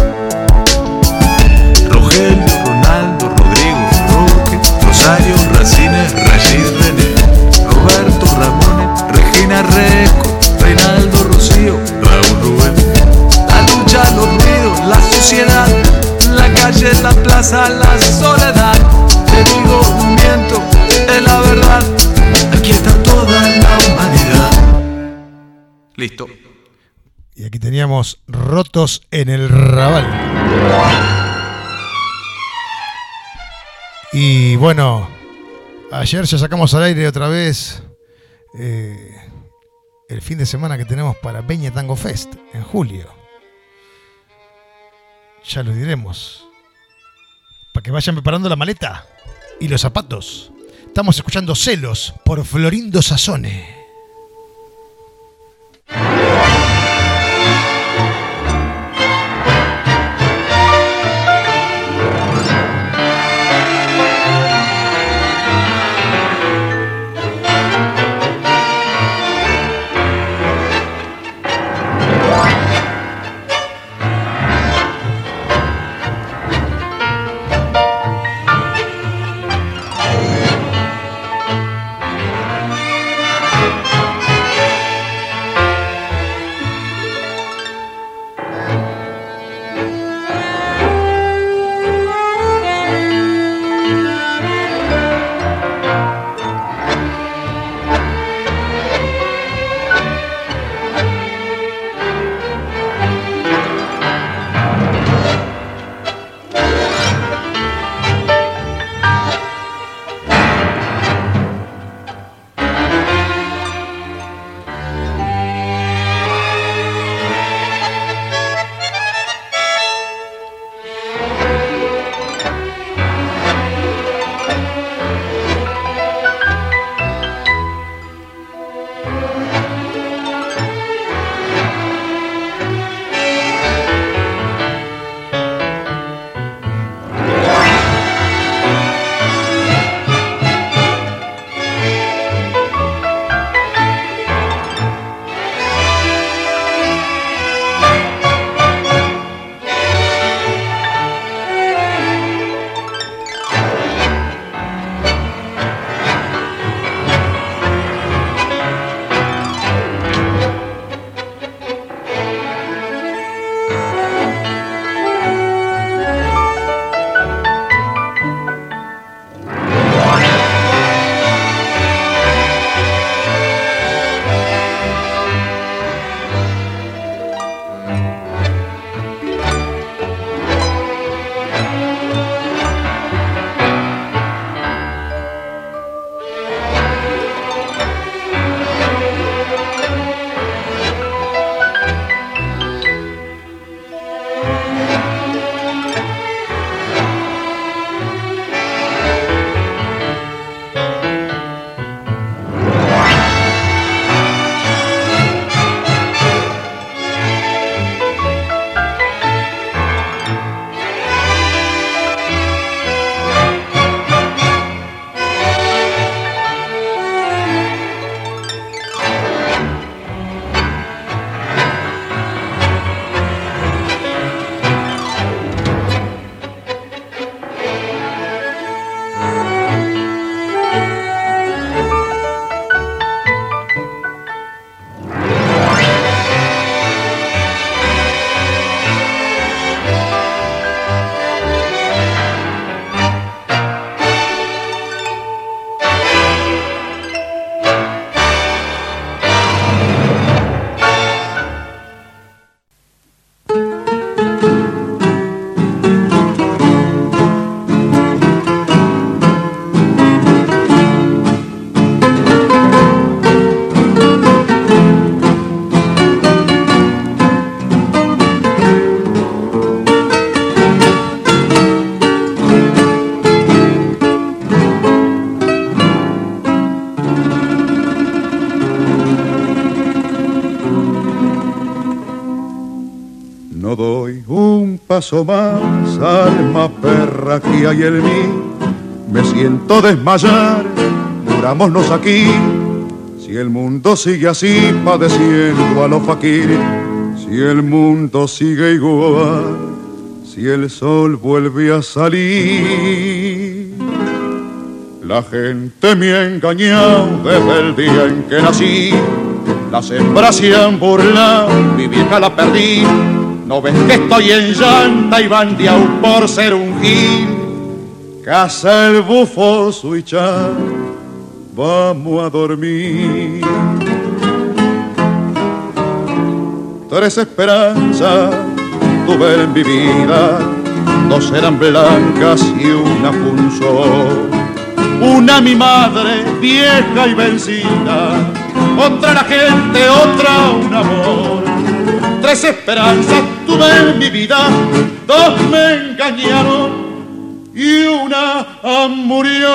Rogelio, Ronaldo, Rodrigo, Roque, Rosario, Racines, Rashid, René, Roberto, Ramón, Regina, Reco, Reinaldo, Rocío, Raúl, Rubén. La lucha, los ruidos, la sociedad, la calle, la plaza, la soledad. Te digo, no miento, es la verdad. Aquí está toda la humanidad. Listo. Y aquí teníamos Rotos en el Raval. Y bueno, ayer ya sacamos al aire otra vez el fin de semana que tenemos para Peña Tango Fest en julio. Ya lo diremos. Para que vayan preparando la maleta y los zapatos. Estamos escuchando Celos por Florindo Sassone. paso más, alma perra que hay en mí. Me siento desmayar, murámonos aquí. Si el mundo sigue así, padeciendo a los faquires, si el mundo sigue igual, si el sol vuelve a salir. La gente me ha engañado desde el día en que nací. Las hembras se han burlado, mi vieja la perdí. No ves que estoy en llanta y bandeado por ser un gil. Casa el bufoso y chao, vamos a dormir. Tres esperanzas tuve en mi vida, dos eran blancas y una punzó. Una mi madre, vieja y vencida, otra la gente, otra un amor. Tres esperanzas tuve en mi vida, dos me engañaron y una murió.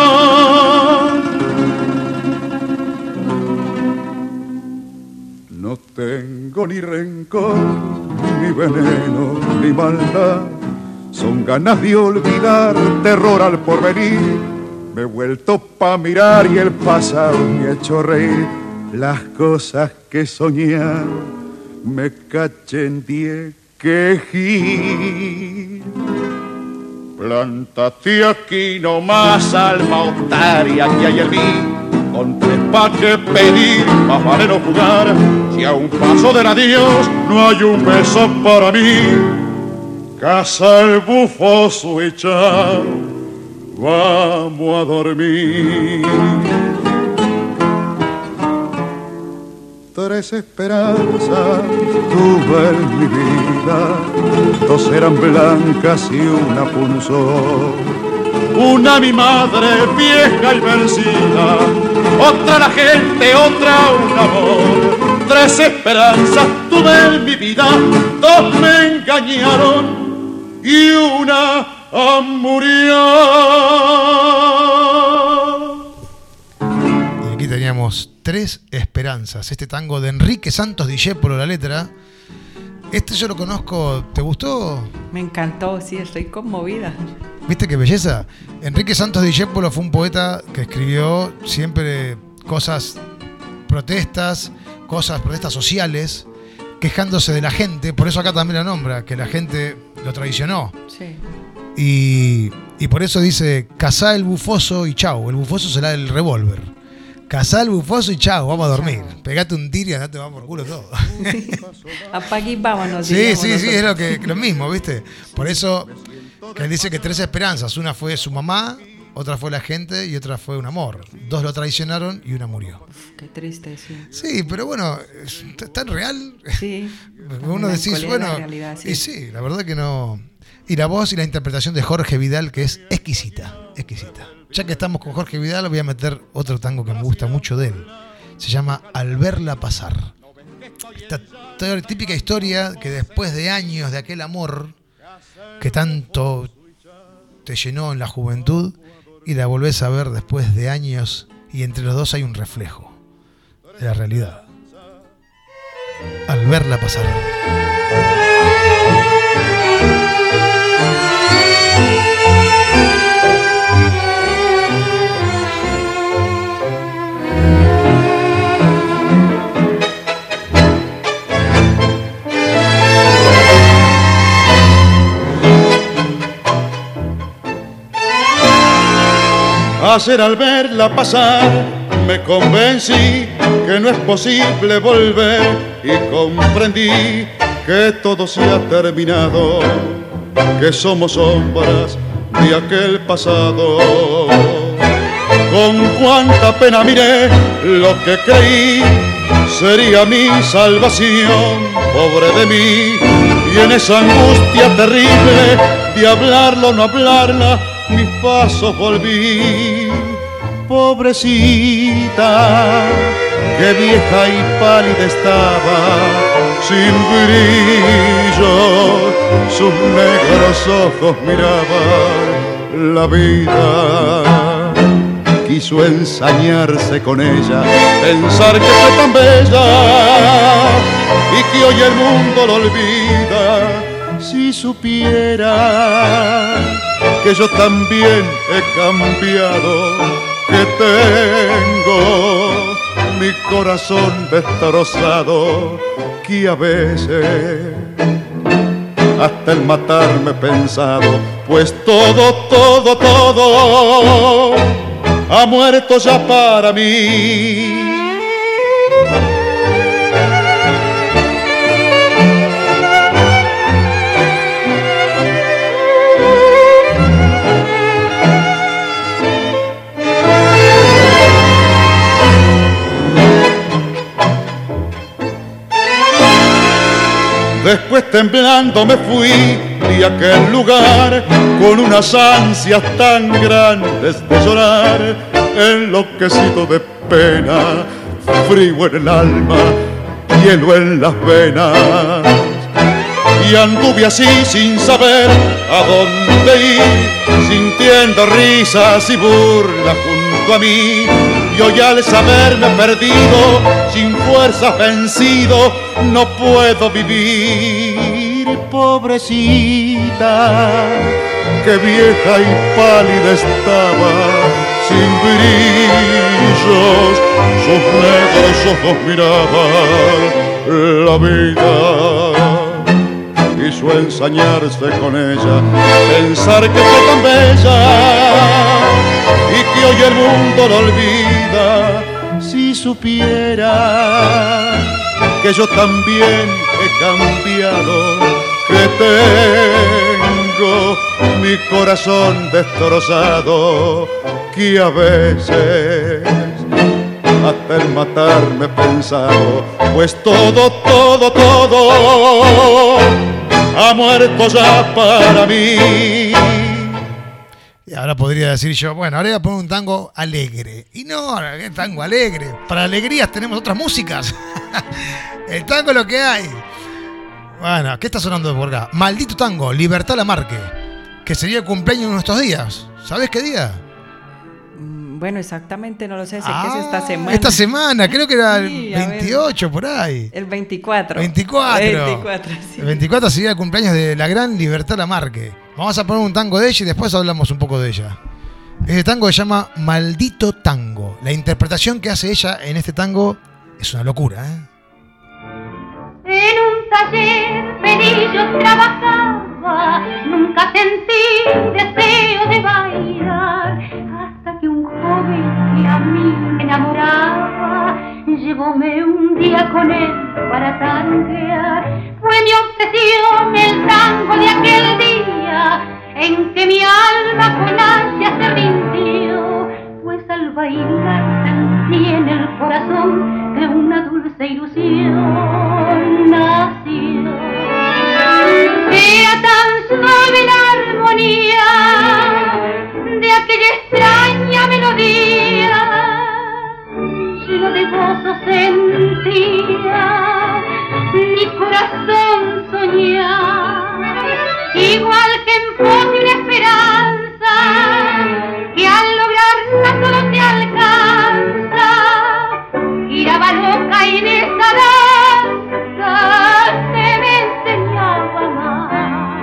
No tengo ni rencor, ni veneno, ni maldad. Son ganas de olvidar, terror al porvenir. Me he vuelto pa' mirar y el pasado me ha hecho reír. Las cosas que soñé me cachen 10 quejí. Plántate aquí nomás, alma otaria que hay en mí. Con tres pa' que pedir, más vale no jugar. Si a un paso del adiós no hay un beso para mí. Casa el bufoso y chao, vamos a dormir. Tres esperanzas tuve en mi vida, dos eran blancas y una punzó. Una mi madre, vieja y vencida, otra la gente, otra un amor. Tres esperanzas tuve en mi vida, dos me engañaron y una murió. Y aquí teníamos Tres esperanzas, este tango de Enrique Santos Discépolo, la letra. Este yo lo conozco, ¿te gustó? Me encantó, sí, estoy conmovida. ¿Viste qué belleza? Enrique Santos Discépolo fue un poeta que escribió siempre protestas sociales, quejándose de la gente, por eso acá también lo nombra, que la gente lo traicionó. Sí. Y por eso dice, cazá el bufoso y chau. El bufoso será el revólver. Cazá el bufoso y chau, vamos a dormir. Chau. Pegate un tiro y andate, vamos por culo todo. Apague y vámonos. Sí, es lo mismo, ¿viste? Por eso que él dice que tres esperanzas. Una fue su mamá, otra fue la gente y otra fue un amor. Dos lo traicionaron y una murió. Uf, qué triste, sí. Sí, pero bueno, ¿es tan real? Sí. Uno decís, bueno, realidad, sí. Y sí, la verdad que no. Y la voz y la interpretación de Jorge Vidal, que es exquisita, exquisita. Ya que estamos con Jorge Vidal, voy a meter otro tango que me gusta mucho de él. Se llama Al verla pasar. Esta típica historia que después de años de aquel amor que tanto te llenó en la juventud y la volvés a ver después de años y entre los dos hay un reflejo de la realidad. Al verla pasar. Ayer al verla pasar me convencí que no es posible volver y comprendí que todo se ha terminado, que somos sombras de aquel pasado. Con cuánta pena miré lo que creí sería mi salvación, pobre de mí, y en esa angustia terrible de hablarlo o no hablarla, mis pasos volví. Pobrecita, que vieja y pálida estaba, sin brillo, sus negros ojos miraban la vida. Quiso ensañarse con ella, pensar que fue tan bella y que hoy el mundo lo olvida. Si supiera que yo también he cambiado, que tengo mi corazón destrozado, que a veces hasta el matarme he pensado, pues todo ha muerto ya para mí. Después temblando me fui de aquel lugar con unas ansias tan grandes de llorar, enloquecido de pena, frío en el alma, hielo en las venas. Y anduve así sin saber a dónde ir, sintiendo risas y burlas junto a mí. Y hoy al saberme perdido, sin fuerzas vencido, no puedo vivir. Pobrecita, que vieja y pálida estaba, sin brillos, sus negros ojos miraban la vida. Quiso ensañarse con ella, pensar que fue tan bella y que hoy el mundo lo olvida. Si supiera que yo también he cambiado, que tengo mi corazón destrozado, que a veces hasta el matarme he pensado, pues todo ha muerto ya para mí. Y ahora podría decir yo, bueno, ahora voy a poner un tango alegre. Y no, ¿qué tango alegre? Para alegrías tenemos otras músicas. El tango es lo que hay. Bueno, ¿qué está sonando por acá? Maldito tango, Libertad Lamarque, que sería el cumpleaños de estos días. ¿Sabés qué día? Bueno, exactamente no lo sé, sé que es esta semana. Esta semana, creo que era Sí, el 28 por ahí. El 24. 24, sí. El 24 sería el cumpleaños de la gran Libertad Lamarque. Vamos a poner un tango de ella y después hablamos un poco de ella. Este tango se llama Maldito Tango. La interpretación que hace ella en este tango es una locura, ¿eh? En un taller Penillo trabajaba, nunca sentí deseo de bailar, hasta que un joven que a mí me enamoraba, llevóme un día con él para tanguear. Fue mi obsesión el tango de aquel día, en que mi alma con ansia se rindió, pues al bailar sentí en el corazón que una dulce ilusión nació. Era tan suave la armonía de aquella extraña melodía, lleno de gozo sentía mi corazón soñar, igual que en posible esperanza, que al lograrla solo se alcanza. Giraba loca y en esa danza se me enseñaba a amar.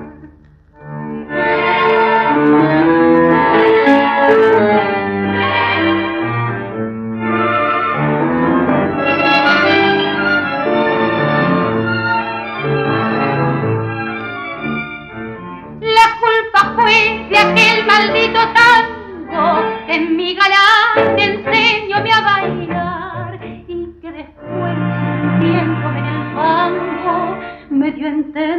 La culpa fue de aquel maldito tango que en mi galán te enseñó a bailar, y que después, sintiéndome en el fango, me dio a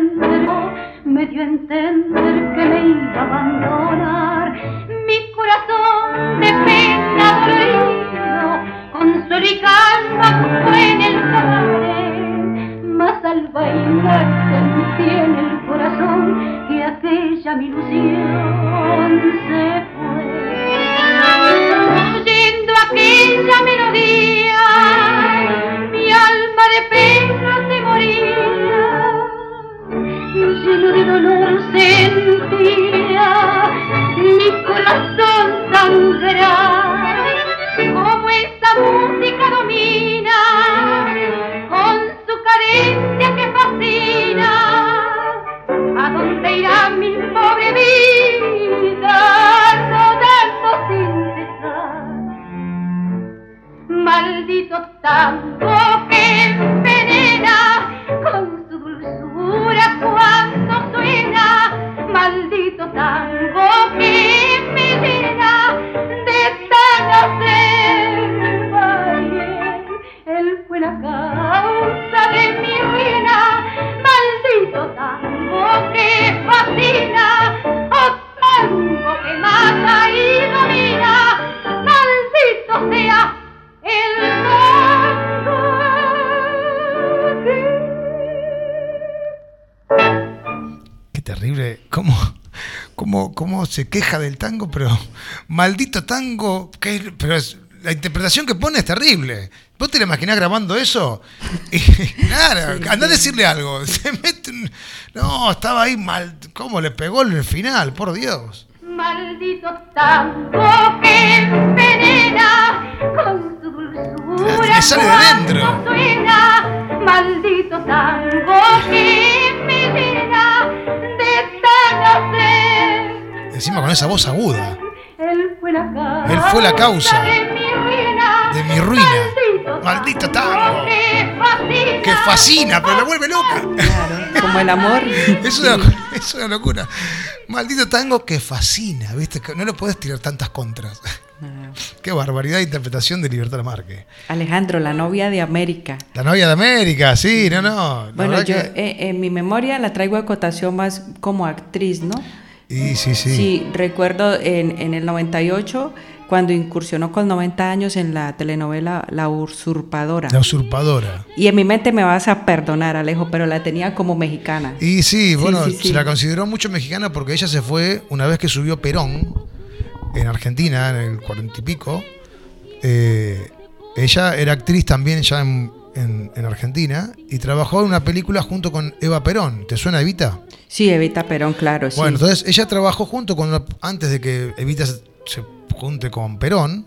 entender que me iba a abandonar. Mi corazón de pena dolorido, consuelo y calma fue en el cabaret, mas al bailar sentí en el corazón que aquella mi ilusión se fue. Oyendo aquella melodía, mi alma de pena se moría, lleno de dolor sentía mi increíble cómo se queja del tango, pero maldito tango, pero la interpretación que pone es terrible. ¿Vos te lo imaginás grabando eso? Y nada, sí, andá a decirle algo. Se mete no, estaba ahí mal. ¿Cómo le pegó en el final? Por Dios. Maldito tango que envenena con su dulzura. Le sale de dentro. Suena, maldito tango que me llena de tan Encima con esa voz aguda. Él fue la causa de mi ruina. Maldito tango. Que fascina, pero la vuelve loca. Claro, como el amor. Es una locura. Maldito tango que fascina, ¿viste? No le podés tirar tantas contras. No. Qué barbaridad de interpretación de Libertad Lamarque. Alejandro, la novia de América. La novia de América, sí, no. Bueno, yo en mi memoria la traigo a cotación más como actriz, ¿no? Sí. Sí, recuerdo en el 98, cuando incursionó con 90 años en la telenovela La Usurpadora. La Usurpadora. Y en mi mente me vas a perdonar, Alejo, pero la tenía como mexicana. Y sí, bueno, se la consideró mucho mexicana porque ella se fue una vez que subió Perón en Argentina, en el 40 y pico. Ella era actriz también ya en Argentina y trabajó en una película junto con Eva Perón. ¿Te suena Evita? Sí, Evita Perón, claro. Sí. Bueno, entonces ella trabajó junto con antes de que Evita se junte con Perón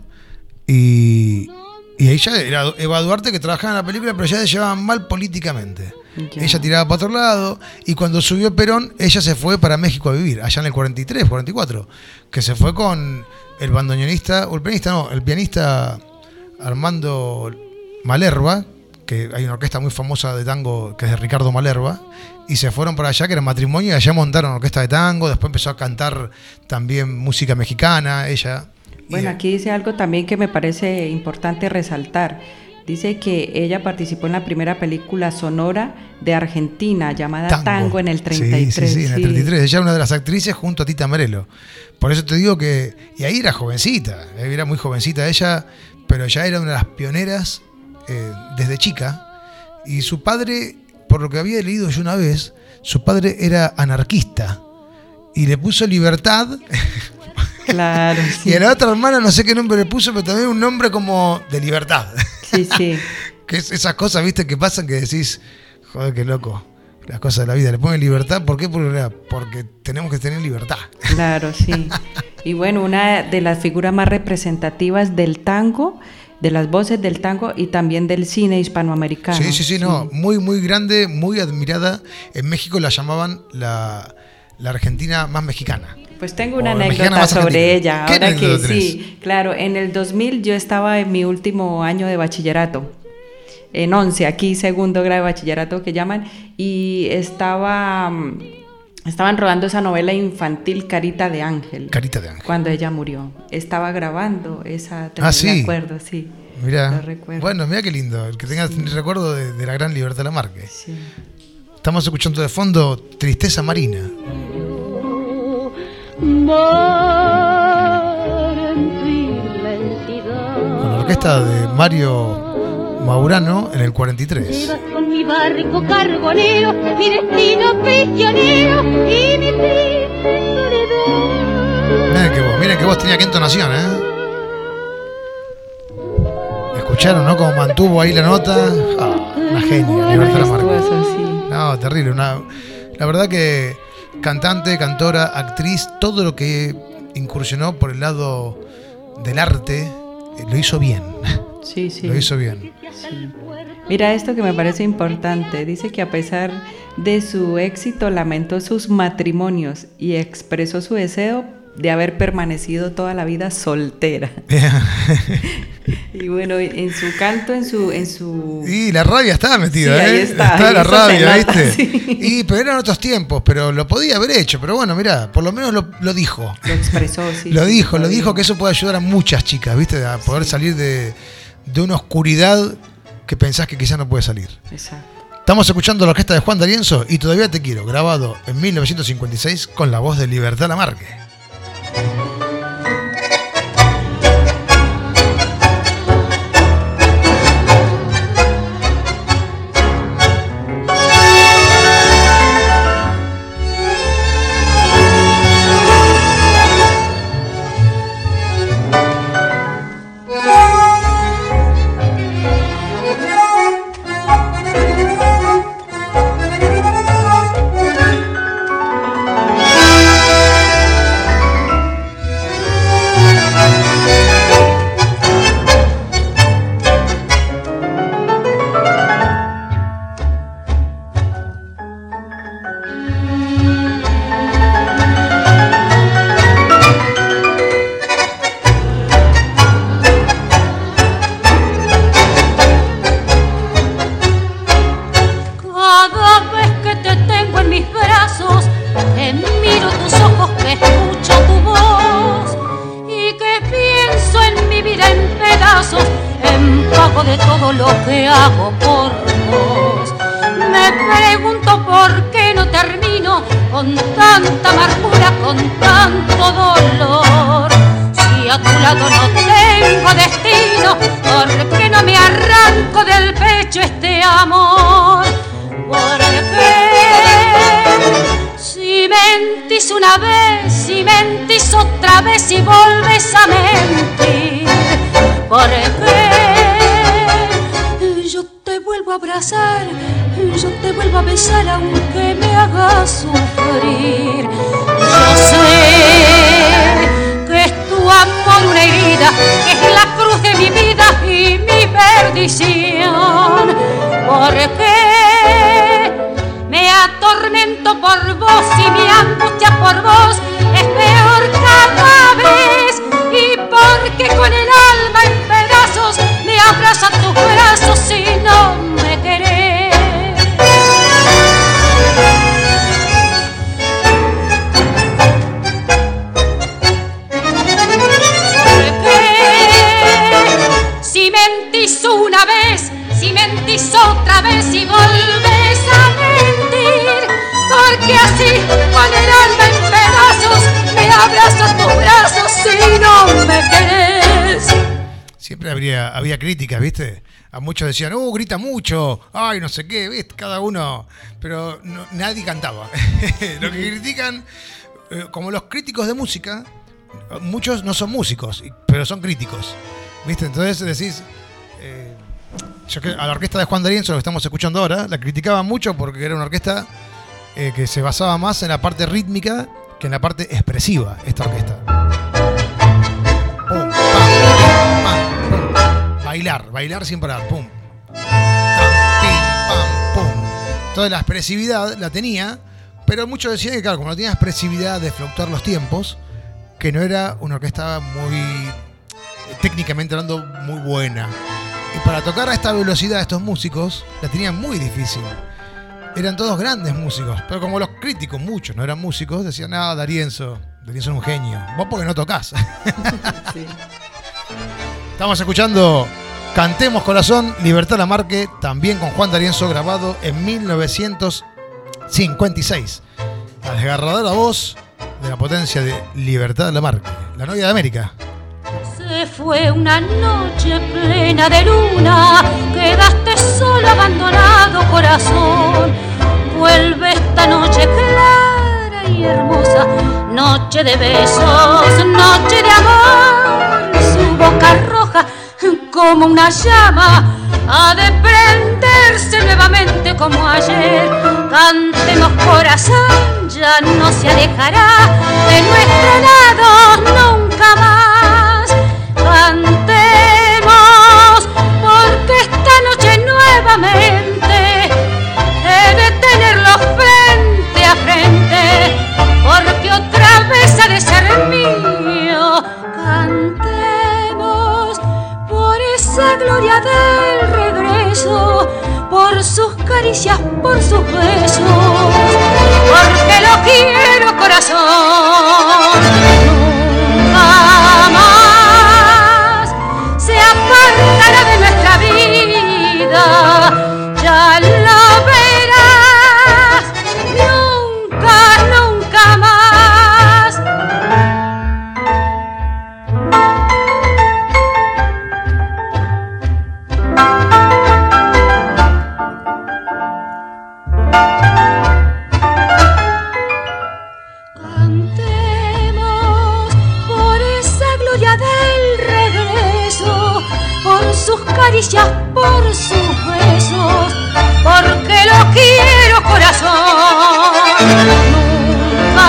y ella era Eva Duarte, que trabajaba en la película, pero ya se llevaban mal políticamente. Ya. Ella tiraba para otro lado y cuando subió Perón ella se fue para México a vivir, allá en el 43, 44, que se fue con el bandoneonista, o el pianista Armando Malerba, que hay una orquesta muy famosa de tango que es de Ricardo Malerba, y se fueron para allá, que era matrimonio, y allá montaron orquesta de tango. Después empezó a cantar también música mexicana, ella. Bueno, aquí dice algo también que me parece importante resaltar. Dice que ella participó en la primera película sonora de Argentina llamada Tango en el 33. Sí, en el 33. Ella era una de las actrices junto a Tita Merelo. Por eso te digo que... Y ahí era jovencita, era muy jovencita ella, pero ya era una de las pioneras desde chica. Y su padre, por lo que había leído yo una vez, su padre era anarquista y le puso Libertad. Claro, sí. Y a la otra hermana no sé qué nombre le puso, pero también un nombre como de libertad. Sí. Que es esas cosas, viste, que pasan, que decís, joder, qué loco, las cosas de la vida. Le ponen libertad, ¿por qué? Porque tenemos que tener libertad. Claro, sí. Y bueno, una de las figuras más representativas del tango, de las voces del tango y también del cine hispanoamericano. Sí, no, muy, muy grande, muy admirada. En México la llamaban la Argentina más mexicana. Pues tengo una anécdota sobre ella. Ahora que sí, claro, en el 2000 yo estaba en mi último año de bachillerato, en 11, aquí segundo grado de bachillerato que llaman, y estaban rodando esa novela infantil Carita de Ángel. Carita de Ángel. Cuando ella murió. Estaba grabando esa, sí. Me acuerdo, sí. Mira, bueno, mira qué lindo, el que tengas el recuerdo de la gran Libertad Lamarque. Sí. Estamos escuchando de fondo Tristeza Marina. Con la orquesta de Mario Maurano en el 43. Con mi barco cargonero, mi destino prisionero y mi triste soledad. Miren que vos tenía qué entonación, ¿Escucharon, no? Cómo mantuvo ahí la nota. Una genia, Libertad Lamarque. No, terrible. La verdad que cantante, cantora, actriz, todo lo que incursionó por el lado del arte, lo hizo bien. Sí. Lo hizo bien. Sí. Mira esto que me parece importante. Dice que a pesar de su éxito lamentó sus matrimonios y expresó su deseo de haber permanecido toda la vida soltera. Y bueno, en su canto, en su... Y la rabia estaba metida, sí, ahí está la rabia, ¿viste? Sí. Pero eran otros tiempos, pero lo podía haber hecho. Pero bueno, mirá, por lo menos lo dijo. Lo expresó, sí. Lo dijo, que eso puede ayudar a muchas chicas, ¿viste? A poder salir de una oscuridad que pensás que quizás no puede salir. Exacto. Estamos escuchando la orquesta de Juan D'Arienzo y Todavía te quiero, grabado en 1956 con la voz de Libertad Lamarque. de todo lo que hago por vos. Me pregunto por qué no termino con tanta amargura, con tanto dolor. Si a tu lado no tengo destino, ¿por qué no me arranco del pecho este amor? ¿Por qué? Si mentís una vez, si mentís otra vez y volves a mentir, ¿por qué? Yo te vuelvo a abrazar, yo te vuelvo a besar aunque me hagas sufrir. Yo sé que es tu amor una herida, que es la cruz de mi vida y mi perdición. ¿Por qué me atormento por vos y mi angustia por vos es peor cada vez? Y porque con el alma en pedazos me abrazan tus brazos si no me querés. Si mentís una vez, si mentís otra vez y volves a mentir, porque así con el alma en pedazos me abrazas tus brazos si no me querés. Siempre había críticas, ¿viste? A muchos decían, grita mucho, ay, no sé qué, ¿viste? Cada uno, pero nadie cantaba. Lo que critican, como los críticos de música, muchos no son músicos, pero son críticos, ¿viste? Entonces decís, yo que a la orquesta de Juan D'Arienzo, lo que estamos escuchando ahora, la criticaban mucho porque era una orquesta que se basaba más en la parte rítmica que en la parte expresiva, esta orquesta. Pum, pam, pam, pum. Bailar sin parar, pum. Pim, pam, pum. Toda la expresividad la tenía, pero muchos decían que, claro, como no tenía expresividad de fluctuar los tiempos, que no era una orquesta muy, técnicamente hablando, muy buena. Y para tocar a esta velocidad estos músicos la tenían muy difícil. Eran todos grandes músicos, pero como los críticos, muchos no eran músicos, decían, D'Arienzo es un genio. Vos porque no tocás. Sí. Estamos escuchando Cantemos Corazón, Libertad Lamarque, también con Juan D'Arienzo, grabado en 1956. La desgarradora voz de la potencia de Libertad Lamarque, la novia de América. Se fue una noche plena de luna, quedaste solo, abandonado, corazón. Vuelve esta noche clara y hermosa, noche de besos, noche de amor. Su boca roja como una llama ha de prenderse nuevamente como ayer. Cantemos corazón, ya no se alejará de nuestro lado nunca más. Cantemos porque esta noche nuevamente he de tenerlo frente a frente, porque otra vez ha de ser mío. Cantemos por esa gloria del regreso, por sus caricias, por sus besos, porque lo quiero, corazón. Nunca más se apartará de nuestra vida, ya lo verás, nunca, nunca más. Cantemos por esa gloria del regreso, por sus caricias, por sus besos, porque lo quiero, corazón. Nunca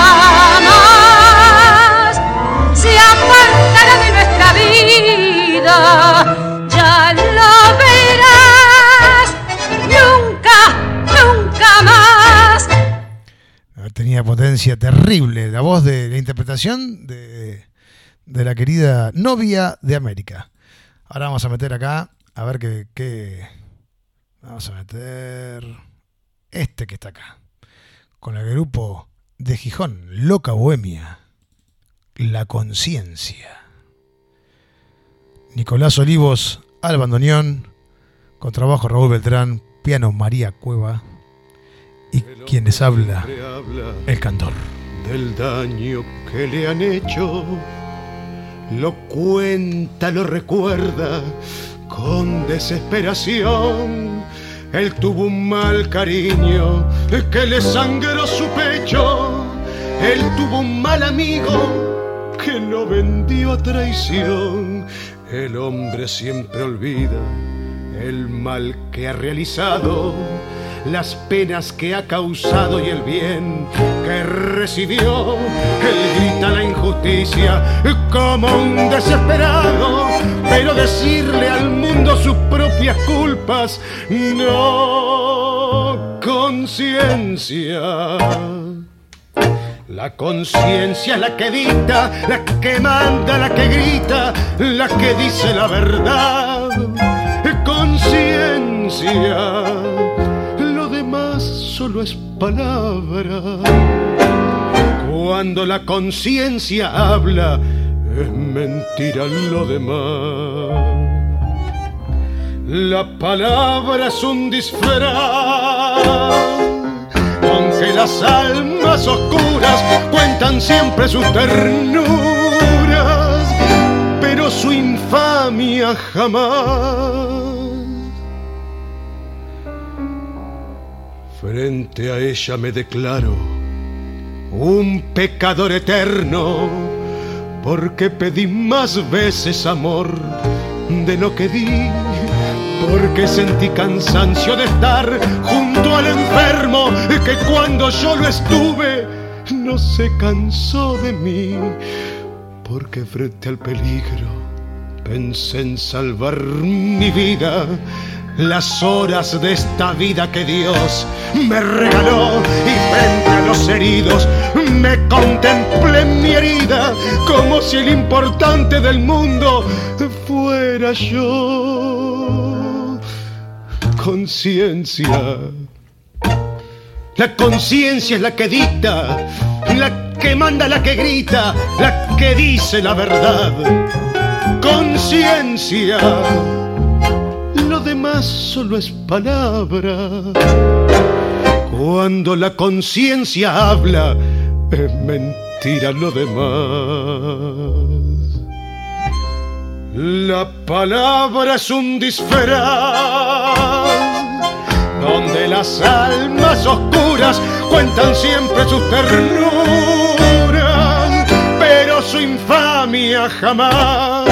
más se apartará de nuestra vida, ya lo verás, nunca, nunca más. Tenía potencia terrible la voz de la interpretación de la querida novia de América. Ahora vamos a meter acá, a ver qué. Vamos a meter este que está acá, con el grupo de Gijón, Loca Bohemia, La Conciencia. Nicolás Olivos al bandoneón, Contrabajo Raúl Beltrán, piano María Cueva y quienes habla el cantor. Del daño que le han hecho, lo cuenta, lo recuerda con desesperación. Él tuvo un mal cariño que le sangró su pecho. Él tuvo un mal amigo que lo vendió a traición. El hombre siempre olvida el mal que ha realizado, las penas que ha causado y el bien que recibió. Él grita la injusticia como un desesperado, pero decirle al mundo sus propias culpas, no. Conciencia, la conciencia es la que dicta, la que manda, la que grita, la que dice la verdad. Conciencia, lo demás solo es palabra. Cuando la conciencia habla, es mentira lo demás. La palabra es un disfraz, aunque las almas oscuras cuentan siempre sus ternuras, pero su infamia jamás. Frente a ella me declaro un pecador eterno, porque pedí más veces amor de lo que di, porque sentí cansancio de estar junto al enfermo, que cuando yo lo estuve no se cansó de mí, porque frente al peligro pensé en salvar mi vida, las horas de esta vida que Dios me regaló, y frente a los heridos me contemplé en mi herida, como si el importante del mundo fuera yo. Conciencia, la conciencia es la que dicta, la que manda, la que grita, la que dice la verdad. Conciencia, lo demás solo es palabra. Cuando la conciencia habla, es mentira lo demás. La palabra es un disfraz, donde las almas oscuras cuentan siempre sus ternuras, pero su infamia jamás.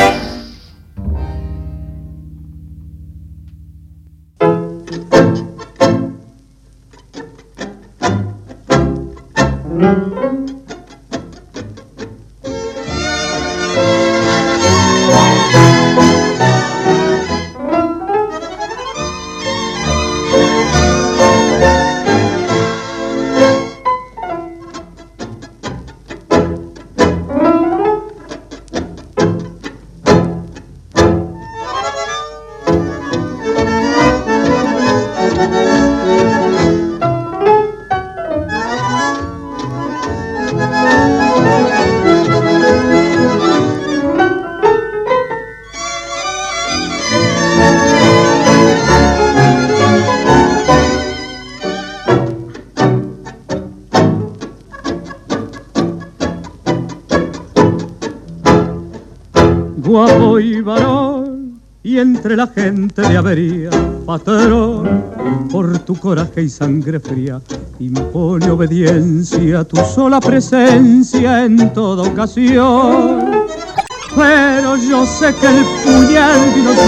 Guapo y varón, y entre la gente de avería, patrón, por tu coraje y sangre fría, impone obediencia a tu sola presencia en toda ocasión. Pero yo sé que el puñal de los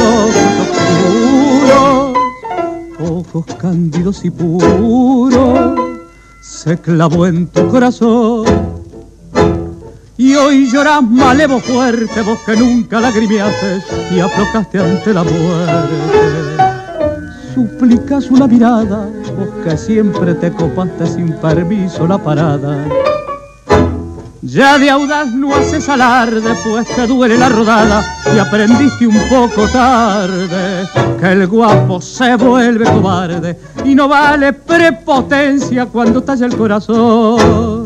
ojos oscuros, ojos cándidos y puros, se clavó en tu corazón. Y hoy llorás malevo fuerte, vos que nunca lagrimeaste y aflojaste ante la muerte. Suplicas una mirada, vos que siempre te copaste sin permiso la parada. Ya de audaz no haces alarde, pues te duele la rodada y aprendiste un poco tarde que el guapo se vuelve cobarde y no vale prepotencia cuando talla el corazón.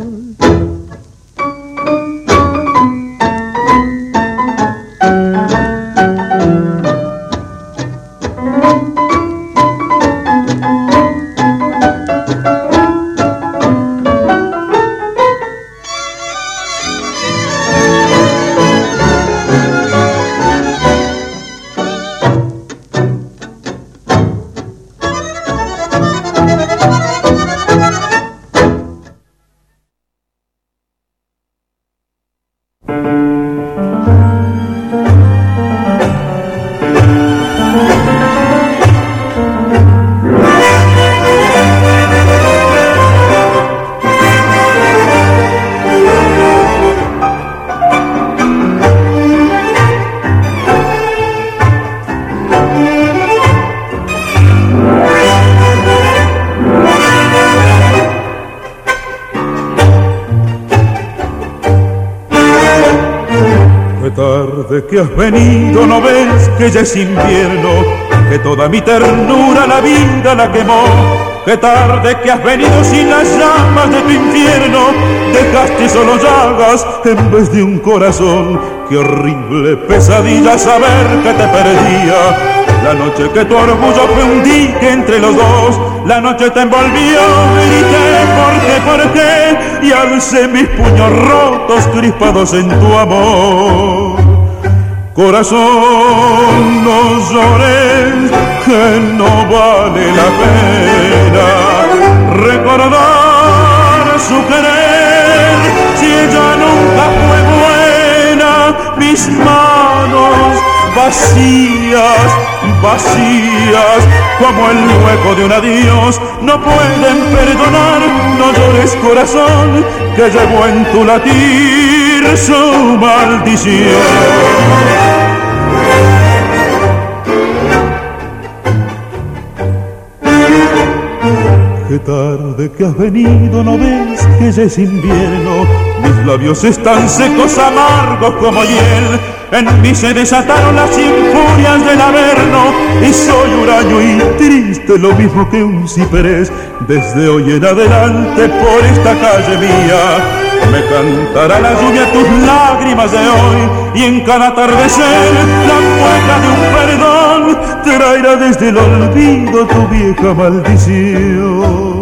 Qué tarde que has venido, ¿no ves que ya es invierno? Que toda mi ternura la vida la quemó. Qué tarde que has venido sin las llamas de tu infierno. Dejaste solo llagas en vez de un corazón. Qué horrible pesadilla saber que te perdía. La noche que tu orgullo fue un dique entre los dos. La noche te envolvió, grité, ¿por qué? Y alcé mis puños rotos crispados en tu amor. Corazón, no llores, que no vale la pena recordar su querer. Si ella nunca fue buena, mis manos vacías, vacías, como el hueco de un adiós, no pueden perdonar. No llores, corazón, que llevo en tu latir su maldición. Qué tarde que has venido, ¿no ves que ya es invierno? Mis labios están secos, amargos como hiel. En mí se desataron las infurias del averno. Y soy huraño y triste, lo mismo que un ciprés. Desde hoy en adelante por esta calle mía me cantará la lluvia tus lágrimas de hoy. Y en cada atardecer la mueca de un perdón traerá desde el olvido tu vieja maldición.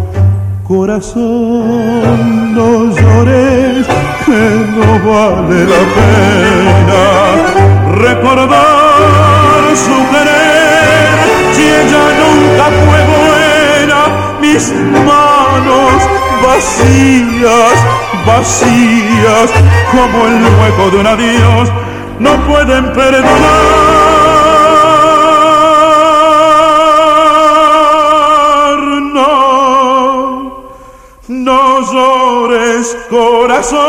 Corazón, no llores, que no vale la pena recordar su querer. Si ella nunca fue buena, mis manos vacías, vacías, como el hueco de un adiós, no pueden perdonar. No llores, corazón,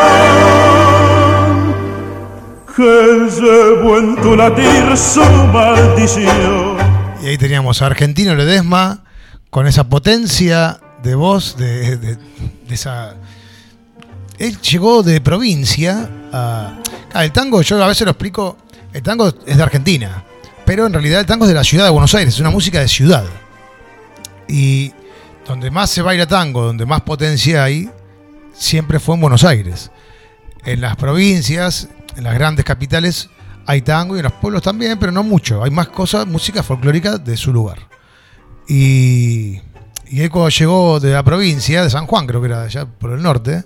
que llevo en tu latir su maldición. Y ahí teníamos a Argentino Ledesma con esa potencia de voz, de esa... Él llegó de provincia a... el tango, yo a veces lo explico, el tango es de Argentina, pero en realidad el tango es de la ciudad de Buenos Aires, es una música de ciudad. Y donde más se baila tango, donde más potencia hay, siempre fue en Buenos Aires. En las provincias, en las grandes capitales, hay tango y en los pueblos también, pero no mucho. Hay más cosas, música folclórica de su lugar. Y él cuando llegó de la provincia, de San Juan, creo que era allá por el norte,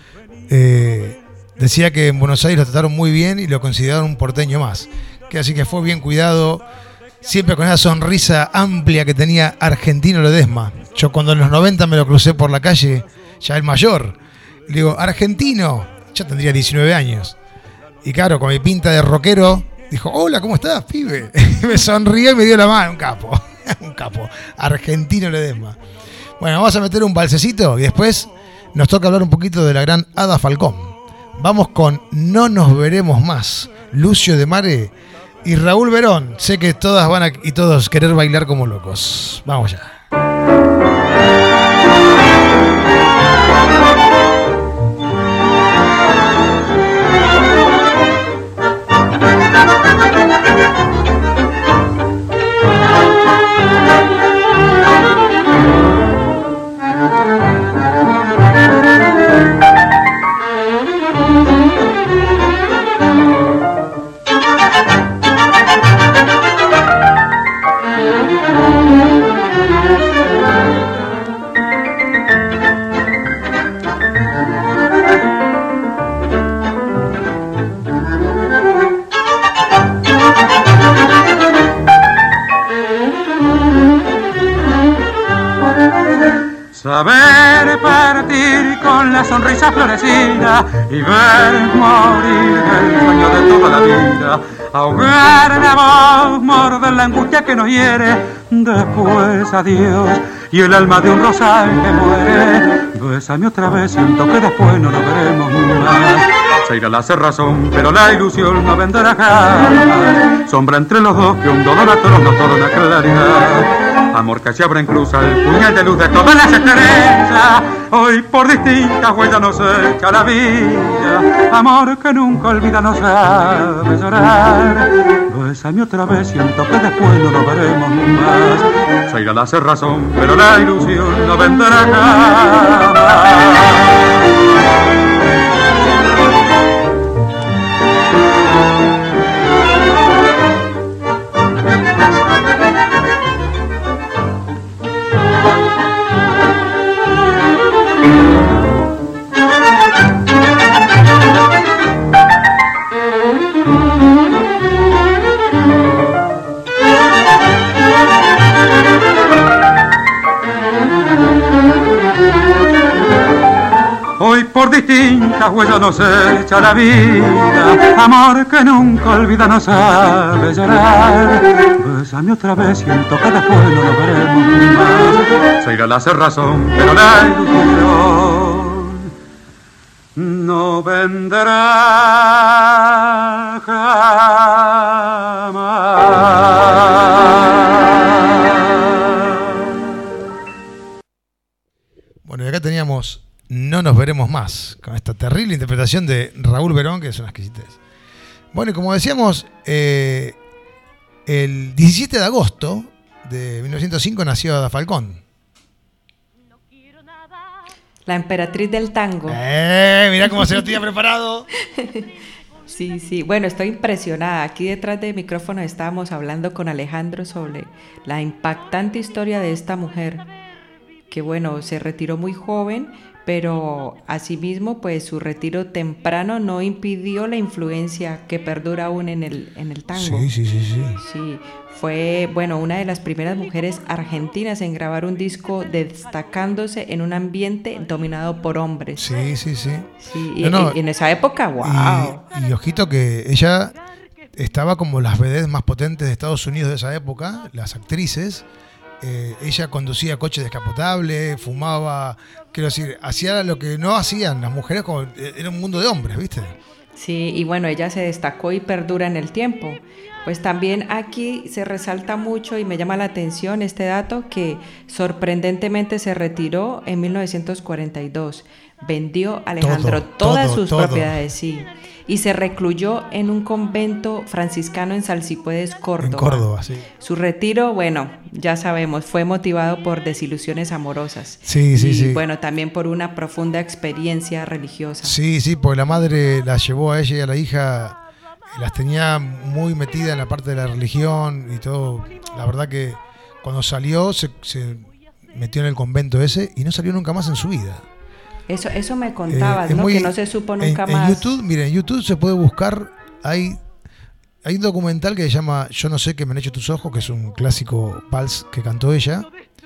decía que en Buenos Aires lo trataron muy bien y lo consideraron un porteño más. Que así que fue bien cuidado, siempre con esa sonrisa amplia que tenía Argentino Ledesma. Yo cuando en los 90 me lo crucé por la calle, ya el mayor, le digo, Argentino, yo tendría 19 años. Y claro, con mi pinta de rockero, dijo, hola, ¿cómo estás, pibe? Me sonrió y me dio la mano, un capo, un capo, Argentino Ledesma. Bueno, vamos a meter un balsecito y después nos toca hablar un poquito de la gran Ada Falcón. Vamos con No nos veremos más, Lucio de Mare y Raúl Verón. Sé que todas van a, y todos querer bailar como locos. Vamos ya. Saber partir con la sonrisa florecida y ver morir el sueño de toda la vida, ahogar la voz, morder la angustia que nos hiere, después adiós y el alma de un rosal que muere. Bésame otra vez, siento que después no nos veremos más. Se irá la cerrazón, pero la ilusión no vendrá jamás. Sombra entre los dos que un dolor a todos nos torna claridad. amor que se abre en cruz al puñal de luz de todas las estrellas. Hoy por distintas huellas nos echa la vida, amor que nunca olvida no sabe llorar. Bésame otra vez, siento que después no lo veremos más. Se irá la cerrazón, pero la ilusión no vendrá jamás. Hoy por distintas huellas nos echa la vida, amor que nunca olvida no sabe llorar. Bésame otra vez, siento que después no lo veremos más. Se irá la cerrazón, pero la ilusión no vendrá jamás. Bueno, y acá teníamos No nos veremos más, con esta terrible interpretación de Raúl Verón, que es una exquisitez. Bueno, y como decíamos, el 17 de agosto de 1905 nació Ada Falcón. La emperatriz del tango. Mirá cómo se lo tenía preparado. Sí, sí. Bueno, estoy impresionada. Aquí detrás del micrófono estábamos hablando con Alejandro sobre la impactante historia de esta mujer, que bueno, se retiró muy joven, pero asimismo pues su retiro temprano no impidió la influencia que perdura aún en el tango. Sí. Sí, fue bueno, una de las primeras mujeres argentinas en grabar un disco destacándose en un ambiente dominado por hombres. Sí. Sí, y en esa época, wow. Y ojito que ella estaba como las vedettes más potentes de Estados Unidos de esa época, las actrices. Ella conducía coches descapotables, fumaba, quiero decir, hacía lo que no hacían las mujeres, como era un mundo de hombres, ¿viste? Sí, y bueno, ella se destacó y perdura en el tiempo. Pues también aquí se resalta mucho y me llama la atención este dato que sorprendentemente se retiró en 1942. Vendió Alejandro todas sus propiedades, sí. Y se recluyó en un convento franciscano en Salsipuedes, Córdoba. En Córdoba, sí. Su retiro, bueno, ya sabemos, fue motivado por desilusiones amorosas. Sí. Bueno, también por una profunda experiencia religiosa. Sí, porque la madre la llevó a ella y a la hija, las tenía muy metida en la parte de la religión y todo. La verdad que cuando salió se metió en el convento ese y no salió nunca más en su vida. Eso me contabas, ¿no? Que no se supo nunca más. En YouTube, miren, en YouTube se puede buscar, hay un documental que se llama Yo no sé qué me han hecho tus ojos, que es un clásico vals que cantó ella,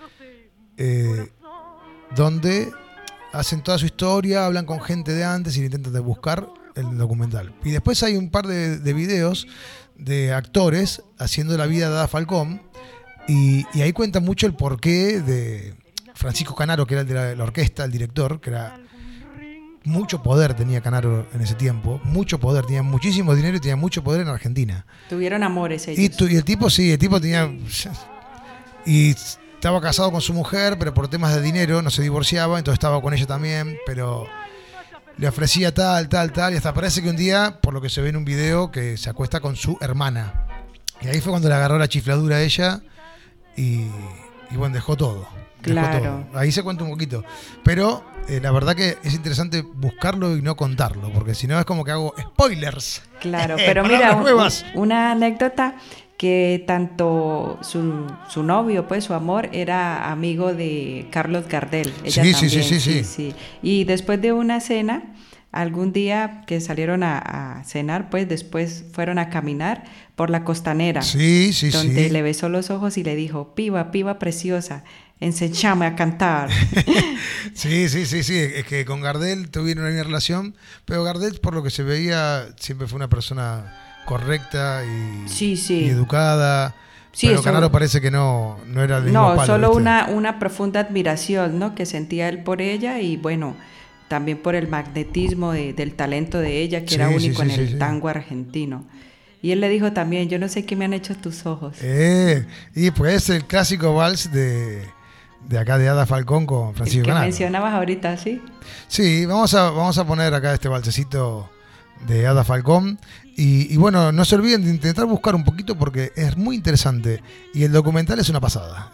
donde hacen toda su historia, hablan con gente de antes y intentan de buscar el documental. Y después hay un par de videos de actores haciendo la vida de Ada Falcón y ahí cuenta mucho el porqué de Francisco Canaro, que era el de la orquesta, el director, que era mucho poder tenía Canaro en ese tiempo, mucho poder, tenía muchísimo dinero y tenía mucho poder en Argentina. Tuvieron amores ellos. Y el tipo tenía... Y estaba casado con su mujer, pero por temas de dinero no se divorciaba, entonces estaba con ella también, pero le ofrecía tal, y hasta parece que un día, por lo que se ve en un video, que se acuesta con su hermana. Y ahí fue cuando le agarró la chifladura a ella y bueno, dejó todo. Claro. Ahí se cuenta un poquito. Pero la verdad que es interesante buscarlo y no contarlo, porque si no es como que hago spoilers. Claro, pero mira, una anécdota que tanto su novio, pues su amor, era amigo de Carlos Gardel. Ella también, sí. Y después de una cena, algún día que salieron a cenar, pues después fueron a caminar por la costanera. Donde le besó los ojos y le dijo, piba preciosa, enséñame a cantar. Sí, es que con Gardel tuvieron una relación, pero Gardel, por lo que se veía, siempre fue una persona correcta y educada. Sí, pero Canaro parece que no era el mismo palo, solo ¿viste? una profunda admiración, ¿no?, que sentía él por ella y bueno, también por el magnetismo del talento de ella, que era único en el tango argentino. Y él le dijo también, yo no sé qué me han hecho tus ojos. Y pues es el clásico vals de acá de Ada Falcón con Francisco Canaro. Que mencionabas ahorita, ¿sí? Sí, vamos a poner acá este valsecito de Ada Falcón. Y bueno, no se olviden de intentar buscar un poquito porque es muy interesante. Y el documental es una pasada.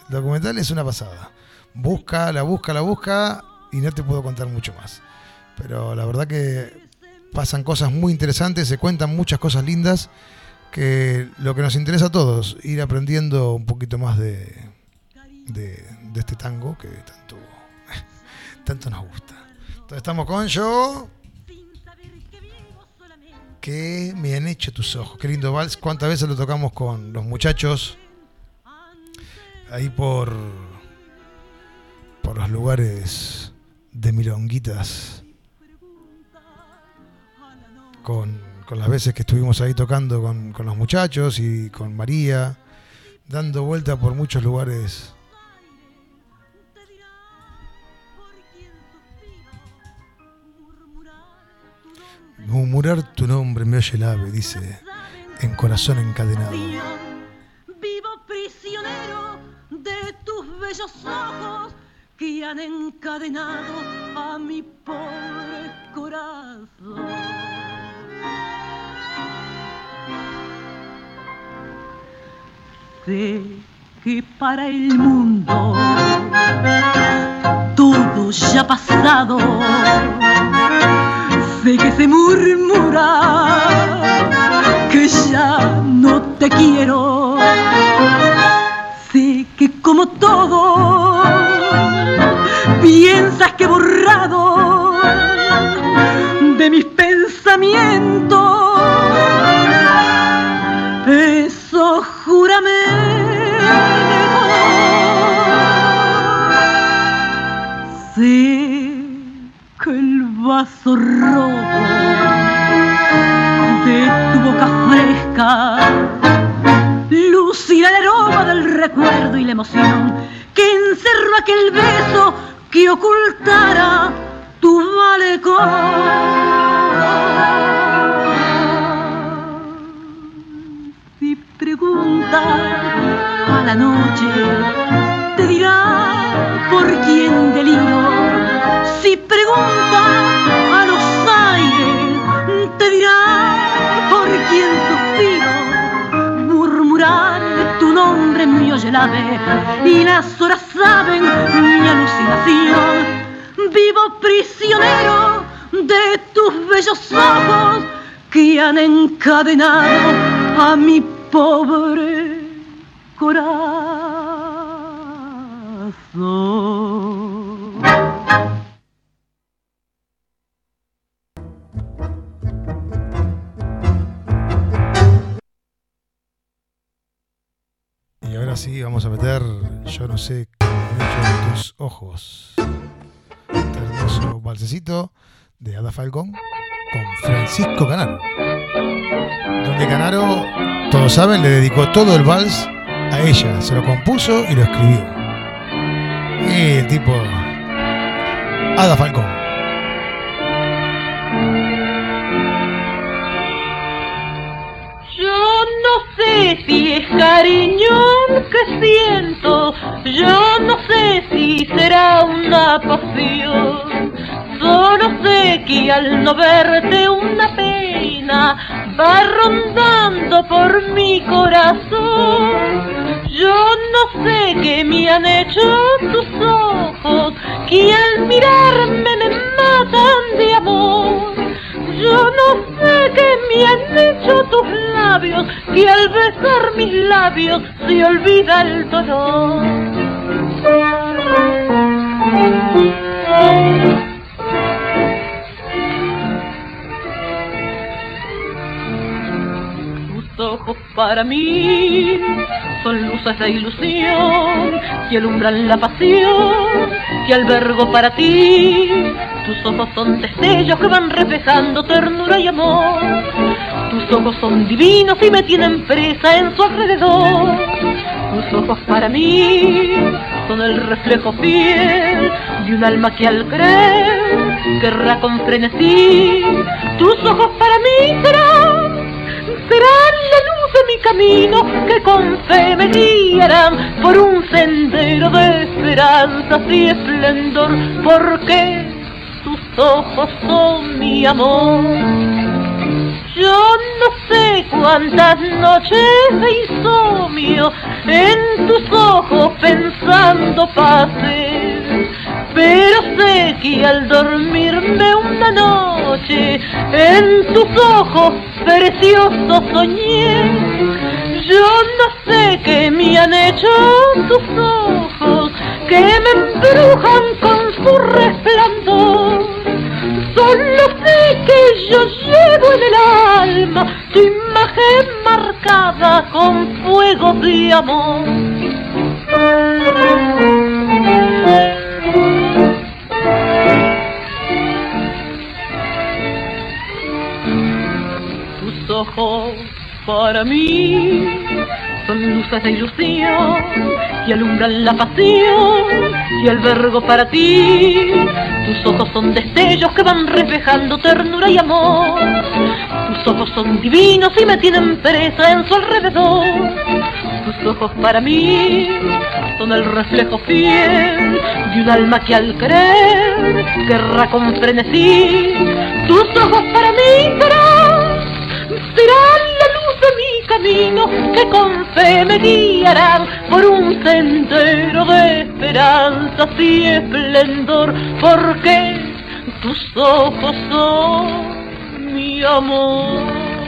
Busca y no te puedo contar mucho más. Pero la verdad que pasan cosas muy interesantes, se cuentan muchas cosas lindas, que lo que nos interesa a todos, ir aprendiendo un poquito más de este tango que tanto nos gusta. Entonces estamos con Yo. ¿Qué me han hecho tus ojos? Qué lindo vals. ¿Cuántas veces lo tocamos con los muchachos? Ahí por los lugares de milonguitas. Con las veces que estuvimos ahí tocando con los muchachos y con María, dando vuelta por muchos lugares. Murmurar tu nombre me oye el ave, dice, en corazón encadenado. Vivo prisionero de tus bellos ojos que han encadenado a mi pobre corazón. Sé que para el mundo todo ya ha pasado. Sé que se murmura que ya no te quiero. Sé que como todo piensas que he borrado de mis pensamientos eso juramento. Sé que el vaso rojo de tu boca fresca lucirá el aroma del recuerdo y la emoción que encerró aquel beso que ocultara tu malecón. Si preguntas a la noche te dirá por quién deliro. Si preguntas a los aires te dirá por quién suspiro. Murmurar tu nombre me oye el ave y las horas saben mi alucinación. Vivo prisionero de tus bellos ojos que han encadenado a mi pobre corazón. Y ahora sí, vamos a meter Yo no sé qué me han hecho en tus ojos. Este hermoso valsecito de Ada Falcón con Francisco Canaro. Donde Canaro, todos saben, le dedicó todo el vals a ella. Se lo compuso y lo escribió. Y el tipo Ada Falcón. Yo no sé si es cariño que siento, yo no sé si será una pasión, solo sé que al no verte una pena va rondando por mi corazón. Yo no sé qué me han hecho tus ojos, que al mirarme me matan de amor. Yo no sé qué me han hecho tus labios, que al besar mis labios se olvida el dolor. Tus ojos para mí son luces de ilusión que alumbran la pasión que albergo para ti. Tus ojos son destellos que van reflejando ternura y amor. Tus ojos son divinos y me tienen presa en su alrededor. Tus ojos para mí son el reflejo fiel de un alma que al creer querrá con frenesí. Tus ojos para mí serán la camino que con fe me guiarán por un sendero de esperanzas y esplendor, porque tus ojos son mi amor. Yo no sé cuántas noches de insomnio en tus ojos pensando pasé, pero sé que al dormirme una noche en tus ojos preciosos soñé. Yo no sé qué me han hecho tus ojos, que me embrujan con su resplandor. Solo sé que yo llevo en el alma tu imagen marcada con fuego de amor. Tus ojos para mí son luces de ilusión que alumbran la pasión y albergo para ti. Tus ojos son destellos que van reflejando ternura y amor. Tus ojos son divinos y me tienen presa en su alrededor. Tus ojos para mí son el reflejo fiel de un alma que al querer querrá con frenesí. Tus ojos para mí serán la luz de mi camino que con fe me guiarán por un sendero de esperanzas y esplendor, porque tus ojos son mi amor.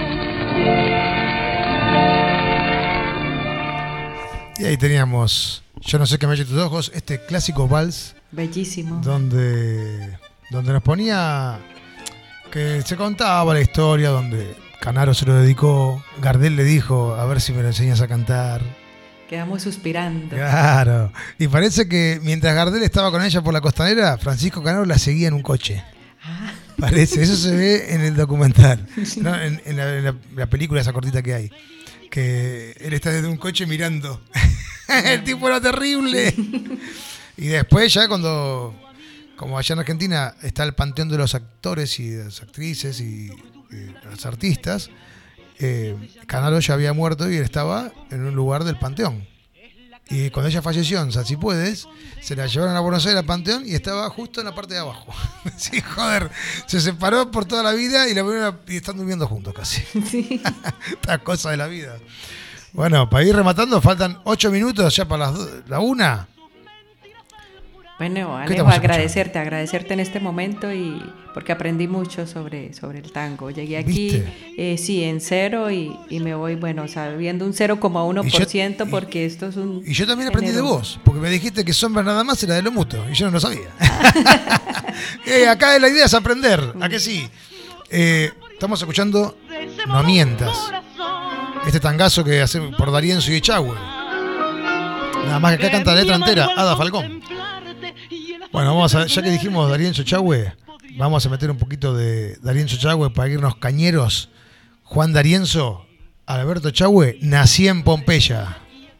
Y ahí teníamos Yo no sé qué me ha hecho tus ojos, este clásico vals. Bellísimo. Donde nos ponía, que se contaba la historia, donde Canaro se lo dedicó, Gardel le dijo, a ver si me lo enseñas a cantar. Quedamos suspirando. Claro. Y parece que mientras Gardel estaba con ella por la costanera, Francisco Canaro la seguía en un coche. Ah. Parece, eso se ve en el documental, sí. ¿No? En la película esa cortita que hay. Que él está desde un coche mirando. El tipo era terrible. Y después ya cuando, como allá en Argentina, está el panteón de los actores y de las actrices y los artistas, Canaro ya había muerto y él estaba en un lugar del panteón. Y cuando ella falleció en San Si Puedes, se la llevaron a Buenos Aires al panteón y estaba justo en la parte de abajo. Sí, joder, se separó por toda la vida y están durmiendo juntos casi. Sí. Esta cosa de la vida. Bueno, para ir rematando, faltan 8 minutos ya para la 1. Bueno, Alejo, agradecerte en este momento y porque aprendí mucho sobre el tango. Llegué aquí, sí, en 0 y me voy, bueno, sabiendo un 0,1% porque esto es un... Y yo también aprendí de vos, porque me dijiste que Sombra nada más era de lo mutuo, y yo no lo sabía. Acá la idea es aprender, ¿a que sí? Estamos escuchando No Mientas, este tangazo que hace por D'Arienzo y Echagüe. Nada más que acá canta la letra entera, Ada Falcón. Bueno, vamos a, ya que dijimos D'Arienzo Echagüe, vamos a meter un poquito de D'Arienzo Echagüe para irnos cañeros. Juan D'Arienzo, Alberto Echagüe, nací en Pompeya.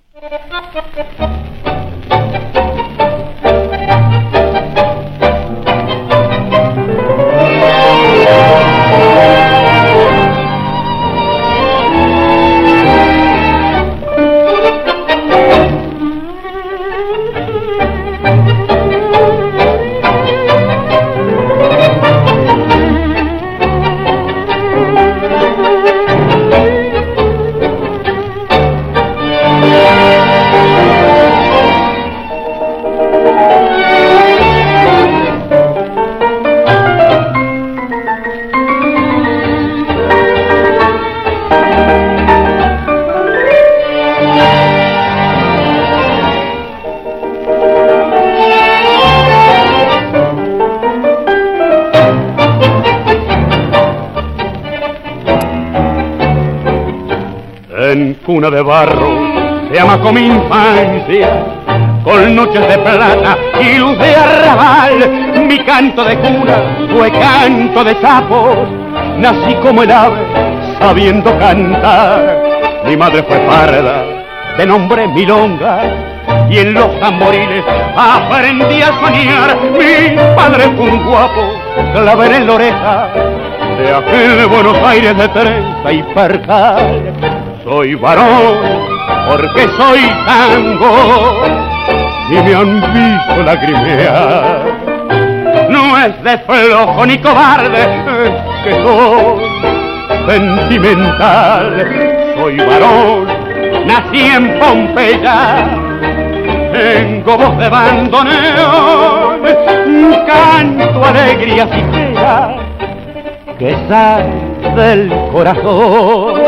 Cuna de barro se amacó mi infancia, con noches de plata y luz de arrabal. Mi canto de cuna fue canto de sapos, nací como el ave sabiendo cantar. Mi madre fue parda, de nombre Milonga, y en los tamboriles aprendí a soñar. Mi padre fue un guapo, clavel en la oreja, de aquel Buenos Aires de trenza y percal. Soy varón porque soy tango y me han visto lagrimear. No es de flojo ni cobarde, es que soy sentimental. Soy varón, nací en Pompeya, tengo voz de bandoneón, canto alegría sincera que sale del corazón.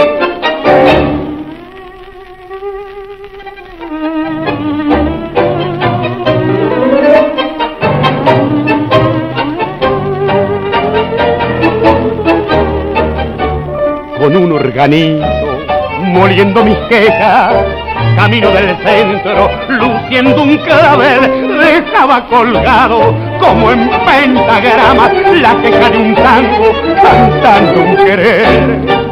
Con un organizo, moliendo mis quejas, camino del centro, luciendo un clavel, dejaba colgado como en pentagrama la queja de un tango, cantando un querer.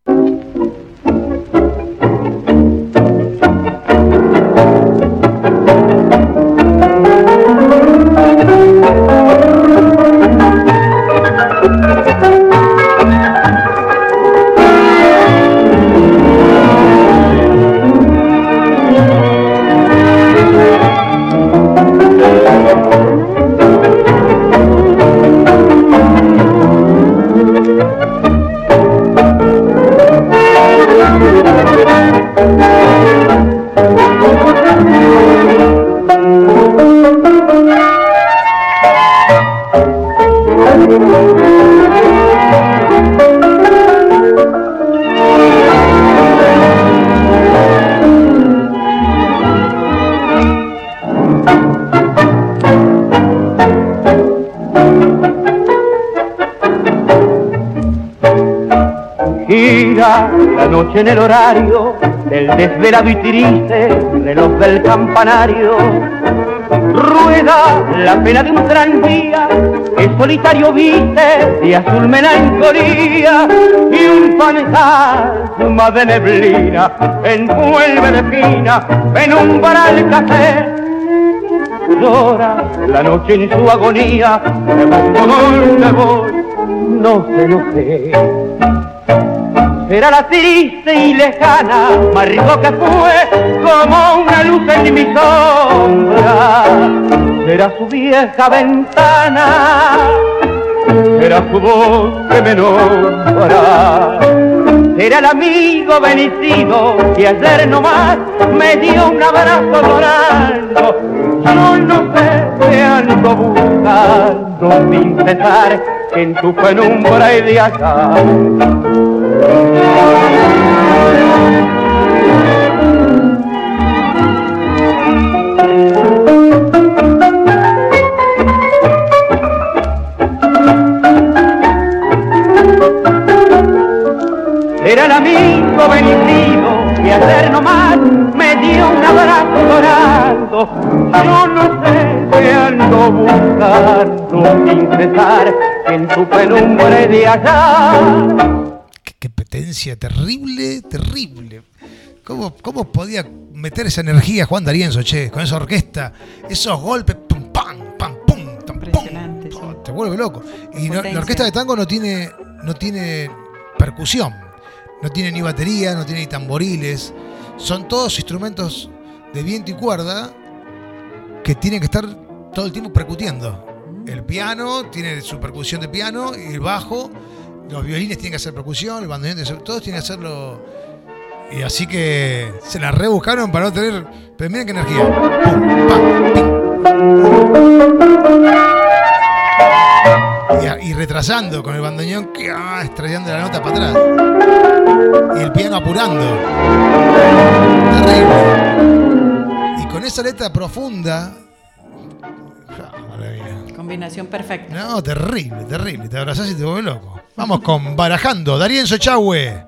Gira la noche en el horario del desvelado y triste reloj del campanario. Rueda la pena de un tranvía que solitario viste de azul melancolía, y un fantasma de neblina envuelve de fina penumbra el café. Llora la noche en su agonía, me pongo donde voy, no sé. Será la triste y lejana Margot que fue como una luz en mi sombra. Será su vieja ventana, será su voz que me nombra. Será el amigo vencido que ayer nomás me dio un abrazo llorando. Yo no sé qué ando buscando sin cesar en tu penumbra y de allá. Era el amigo vencido que ayer nomás me dio un abrazo llorando. Yo no sé qué ando buscando sin cesar en tu penumbra de allá. Qué petencia terrible. ¿Cómo podía meter esa energía Juan D'Arienzo, che? Con esa orquesta, esos golpes, pum, pam, pam, pum, pam, pum, sí. Te vuelve loco. Y no, la orquesta de tango no tiene percusión, no tiene ni batería, no tiene ni tamboriles. Son todos instrumentos de viento y cuerda que tienen que estar todo el tiempo percutiendo. El piano tiene su percusión de piano, y el bajo, los violines tienen que hacer percusión, el bandoneón tiene que hacer, todos tienen que hacerlo. Y así que se la rebuscaron para no tener. Pero miren qué energía. Pum, pam, pim. Y retrasando con el bandoneón, estrellando la nota para atrás. Y el piano apurando. Terrible. Y con esa letra profunda. Combinación perfecta. No, terrible. Te abrazás y te vuelves loco. Vamos con Barajando, D'Arienzo Echagüe.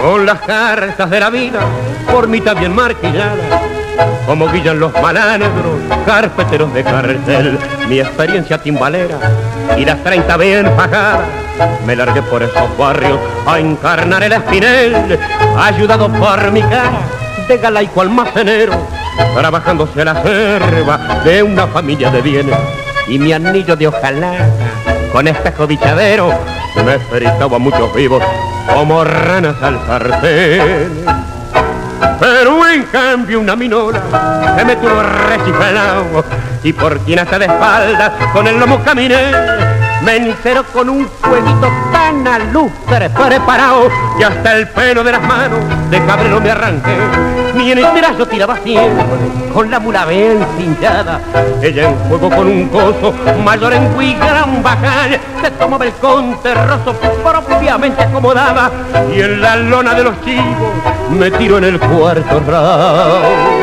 con las cartas de la vida, por mí también marquilladas, como guillan los malandros, carpeteros de cartel. Mi experiencia timbalera y las 30 bien pagadas, me largué por esos barrios a encarnar el espinel, ayudado por mi cara de galaico almacenero, trabajándose a la selva de una familia de bienes. Y mi anillo de hojalata con espejo bichadero me fritaba muchos vivos como ranas al sartén. Pero en cambio una minola se me tuvo rechiflado, y por quien hasta de espaldas con el lomo caminé, me enceró con un fueguito tan alustre preparado, y hasta el pelo de las manos de cabrero me arranqué. Ni en el brazo tiraba siempre con la mula bien cinchada, ella en fuego con un coso mayor en cui gran bajal, se tomaba el conterroso propiamente acomodaba, y en la lona de los chivos me tiró en el cuarto round.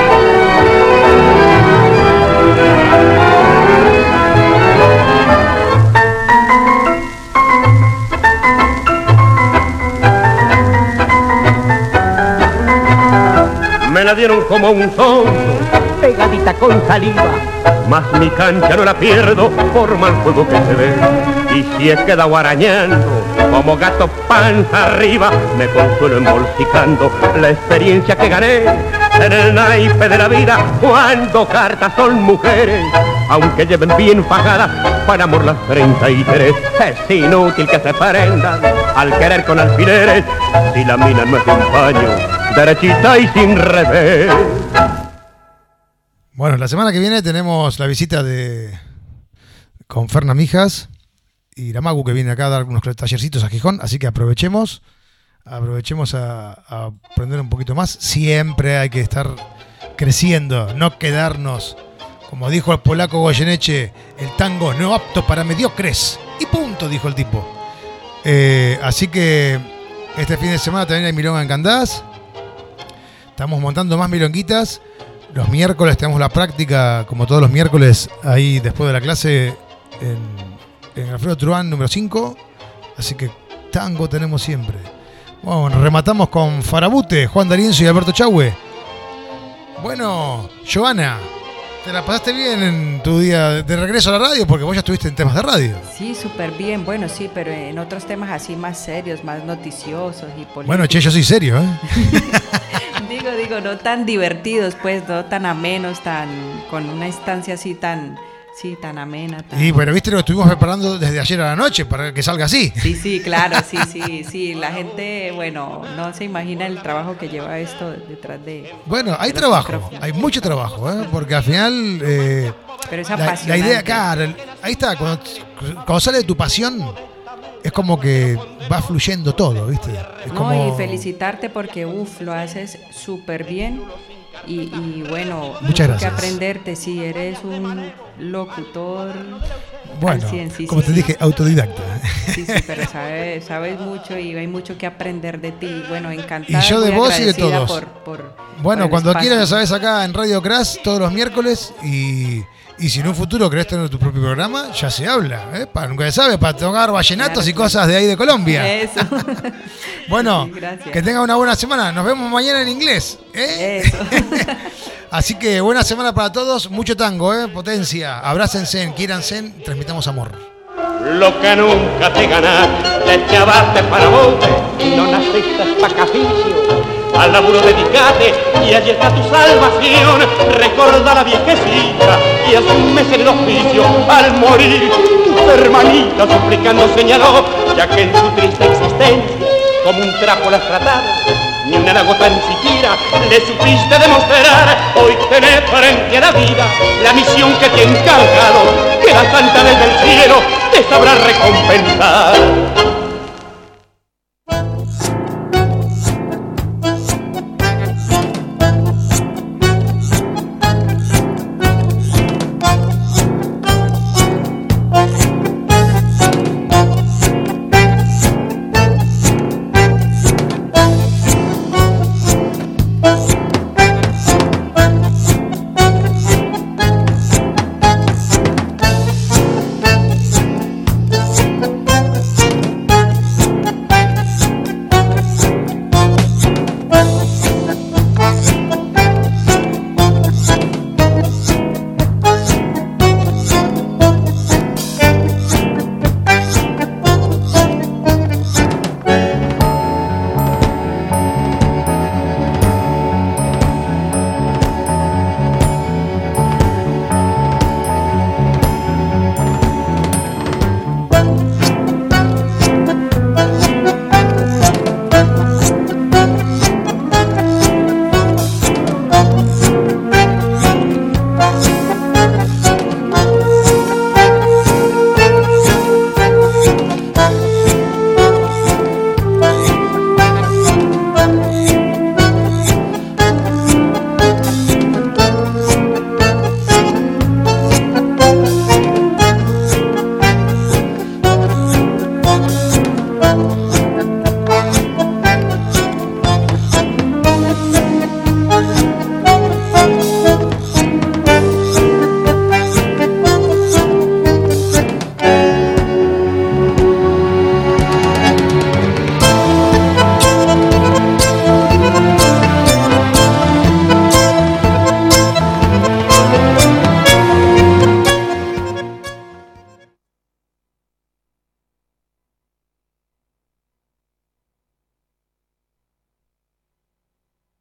Me la dieron como un sonso, pegadita con saliva, mas mi cancha no la pierdo por mal juego que se ve. Y si he quedado arañando como gato panza arriba, me consuelo embolsicando la experiencia que gané en el naipe de la vida, cuando cartas son mujeres, aunque lleven bien pagadas para amor las 33. Es inútil que se prendan al querer con alfileres, si la mina no es un paño, derechita y sin revés. Bueno, la semana que viene tenemos la visita con Ferna Mijas y la Magu, que viene acá a dar unos tallercitos a Gijón, así que aprovechemos a aprender un poquito más. Siempre hay que estar creciendo, no quedarnos, como dijo el polaco Goyeneche, el tango no apto para mediocres, y punto, dijo el tipo. Así que este fin de semana también hay milonga en Candás. Estamos montando más milonguitas. Los miércoles tenemos la práctica, como todos los miércoles, ahí después de la clase en Alfredo Truán número 5. Así que tango tenemos siempre. Bueno, rematamos con Farabute, Juan D'Arienzo y Alberto Chahue. Bueno, Joana, ¿te la pasaste bien en tu día de regreso a la radio? Porque vos ya estuviste en temas de radio. Sí, súper bien. Bueno, sí, pero en otros temas así más serios, más noticiosos y políticos. Bueno, che, yo soy serio, ¿eh? Digo, no tan divertidos, pues, no tan amenos, con una instancia así tan amena. Y bueno, viste, lo estuvimos preparando desde ayer a la noche para que salga así. Sí, claro, sí. La gente, bueno, no se imagina el trabajo que lleva esto detrás de... Bueno, hay trabajo, hay mucho trabajo, ¿eh? Porque al final... pero es apasionante. La idea, claro, ahí está, cuando sale de tu pasión, es como que va fluyendo todo, ¿viste? Es como... y felicitarte porque, lo haces súper bien. Y bueno, muchas gracias. Que aprenderte, si eres un locutor. Bueno, sí, como te dije, autodidacta. Sí, pero sabes mucho y hay mucho que aprender de ti. Bueno, encantada. Y yo de vos y de todos. Bueno, por cuando espacio. quieras, ya sabes, acá en Radio Crash todos los miércoles. Y si en un futuro querés tener tu propio programa, ya se habla, ¿eh? Nunca se sabe, para tocar vallenatos y cosas de ahí de Colombia. Eso. Bueno, sí, que tenga una buena semana. Nos vemos mañana en inglés, ¿eh? Eso. Así que buena semana para todos. Mucho tango, ¿eh? Potencia. Abrácense, quiéranse, transmitamos amor. Lo que nunca te ganaste, te echabaste para bote, no naciste pa' caficio. Al laburo dedicate y allí está tu salvación. Recorda la viejecita y hace un mes en el oficio. Al morir tu hermanita suplicando señaló, ya que en su triste existencia como un trapo las trataba, ni una gota ni siquiera le supiste demostrar. Hoy tenés frente a la vida la misión que te ha encargado, que la santa desde el cielo te sabrá recompensar.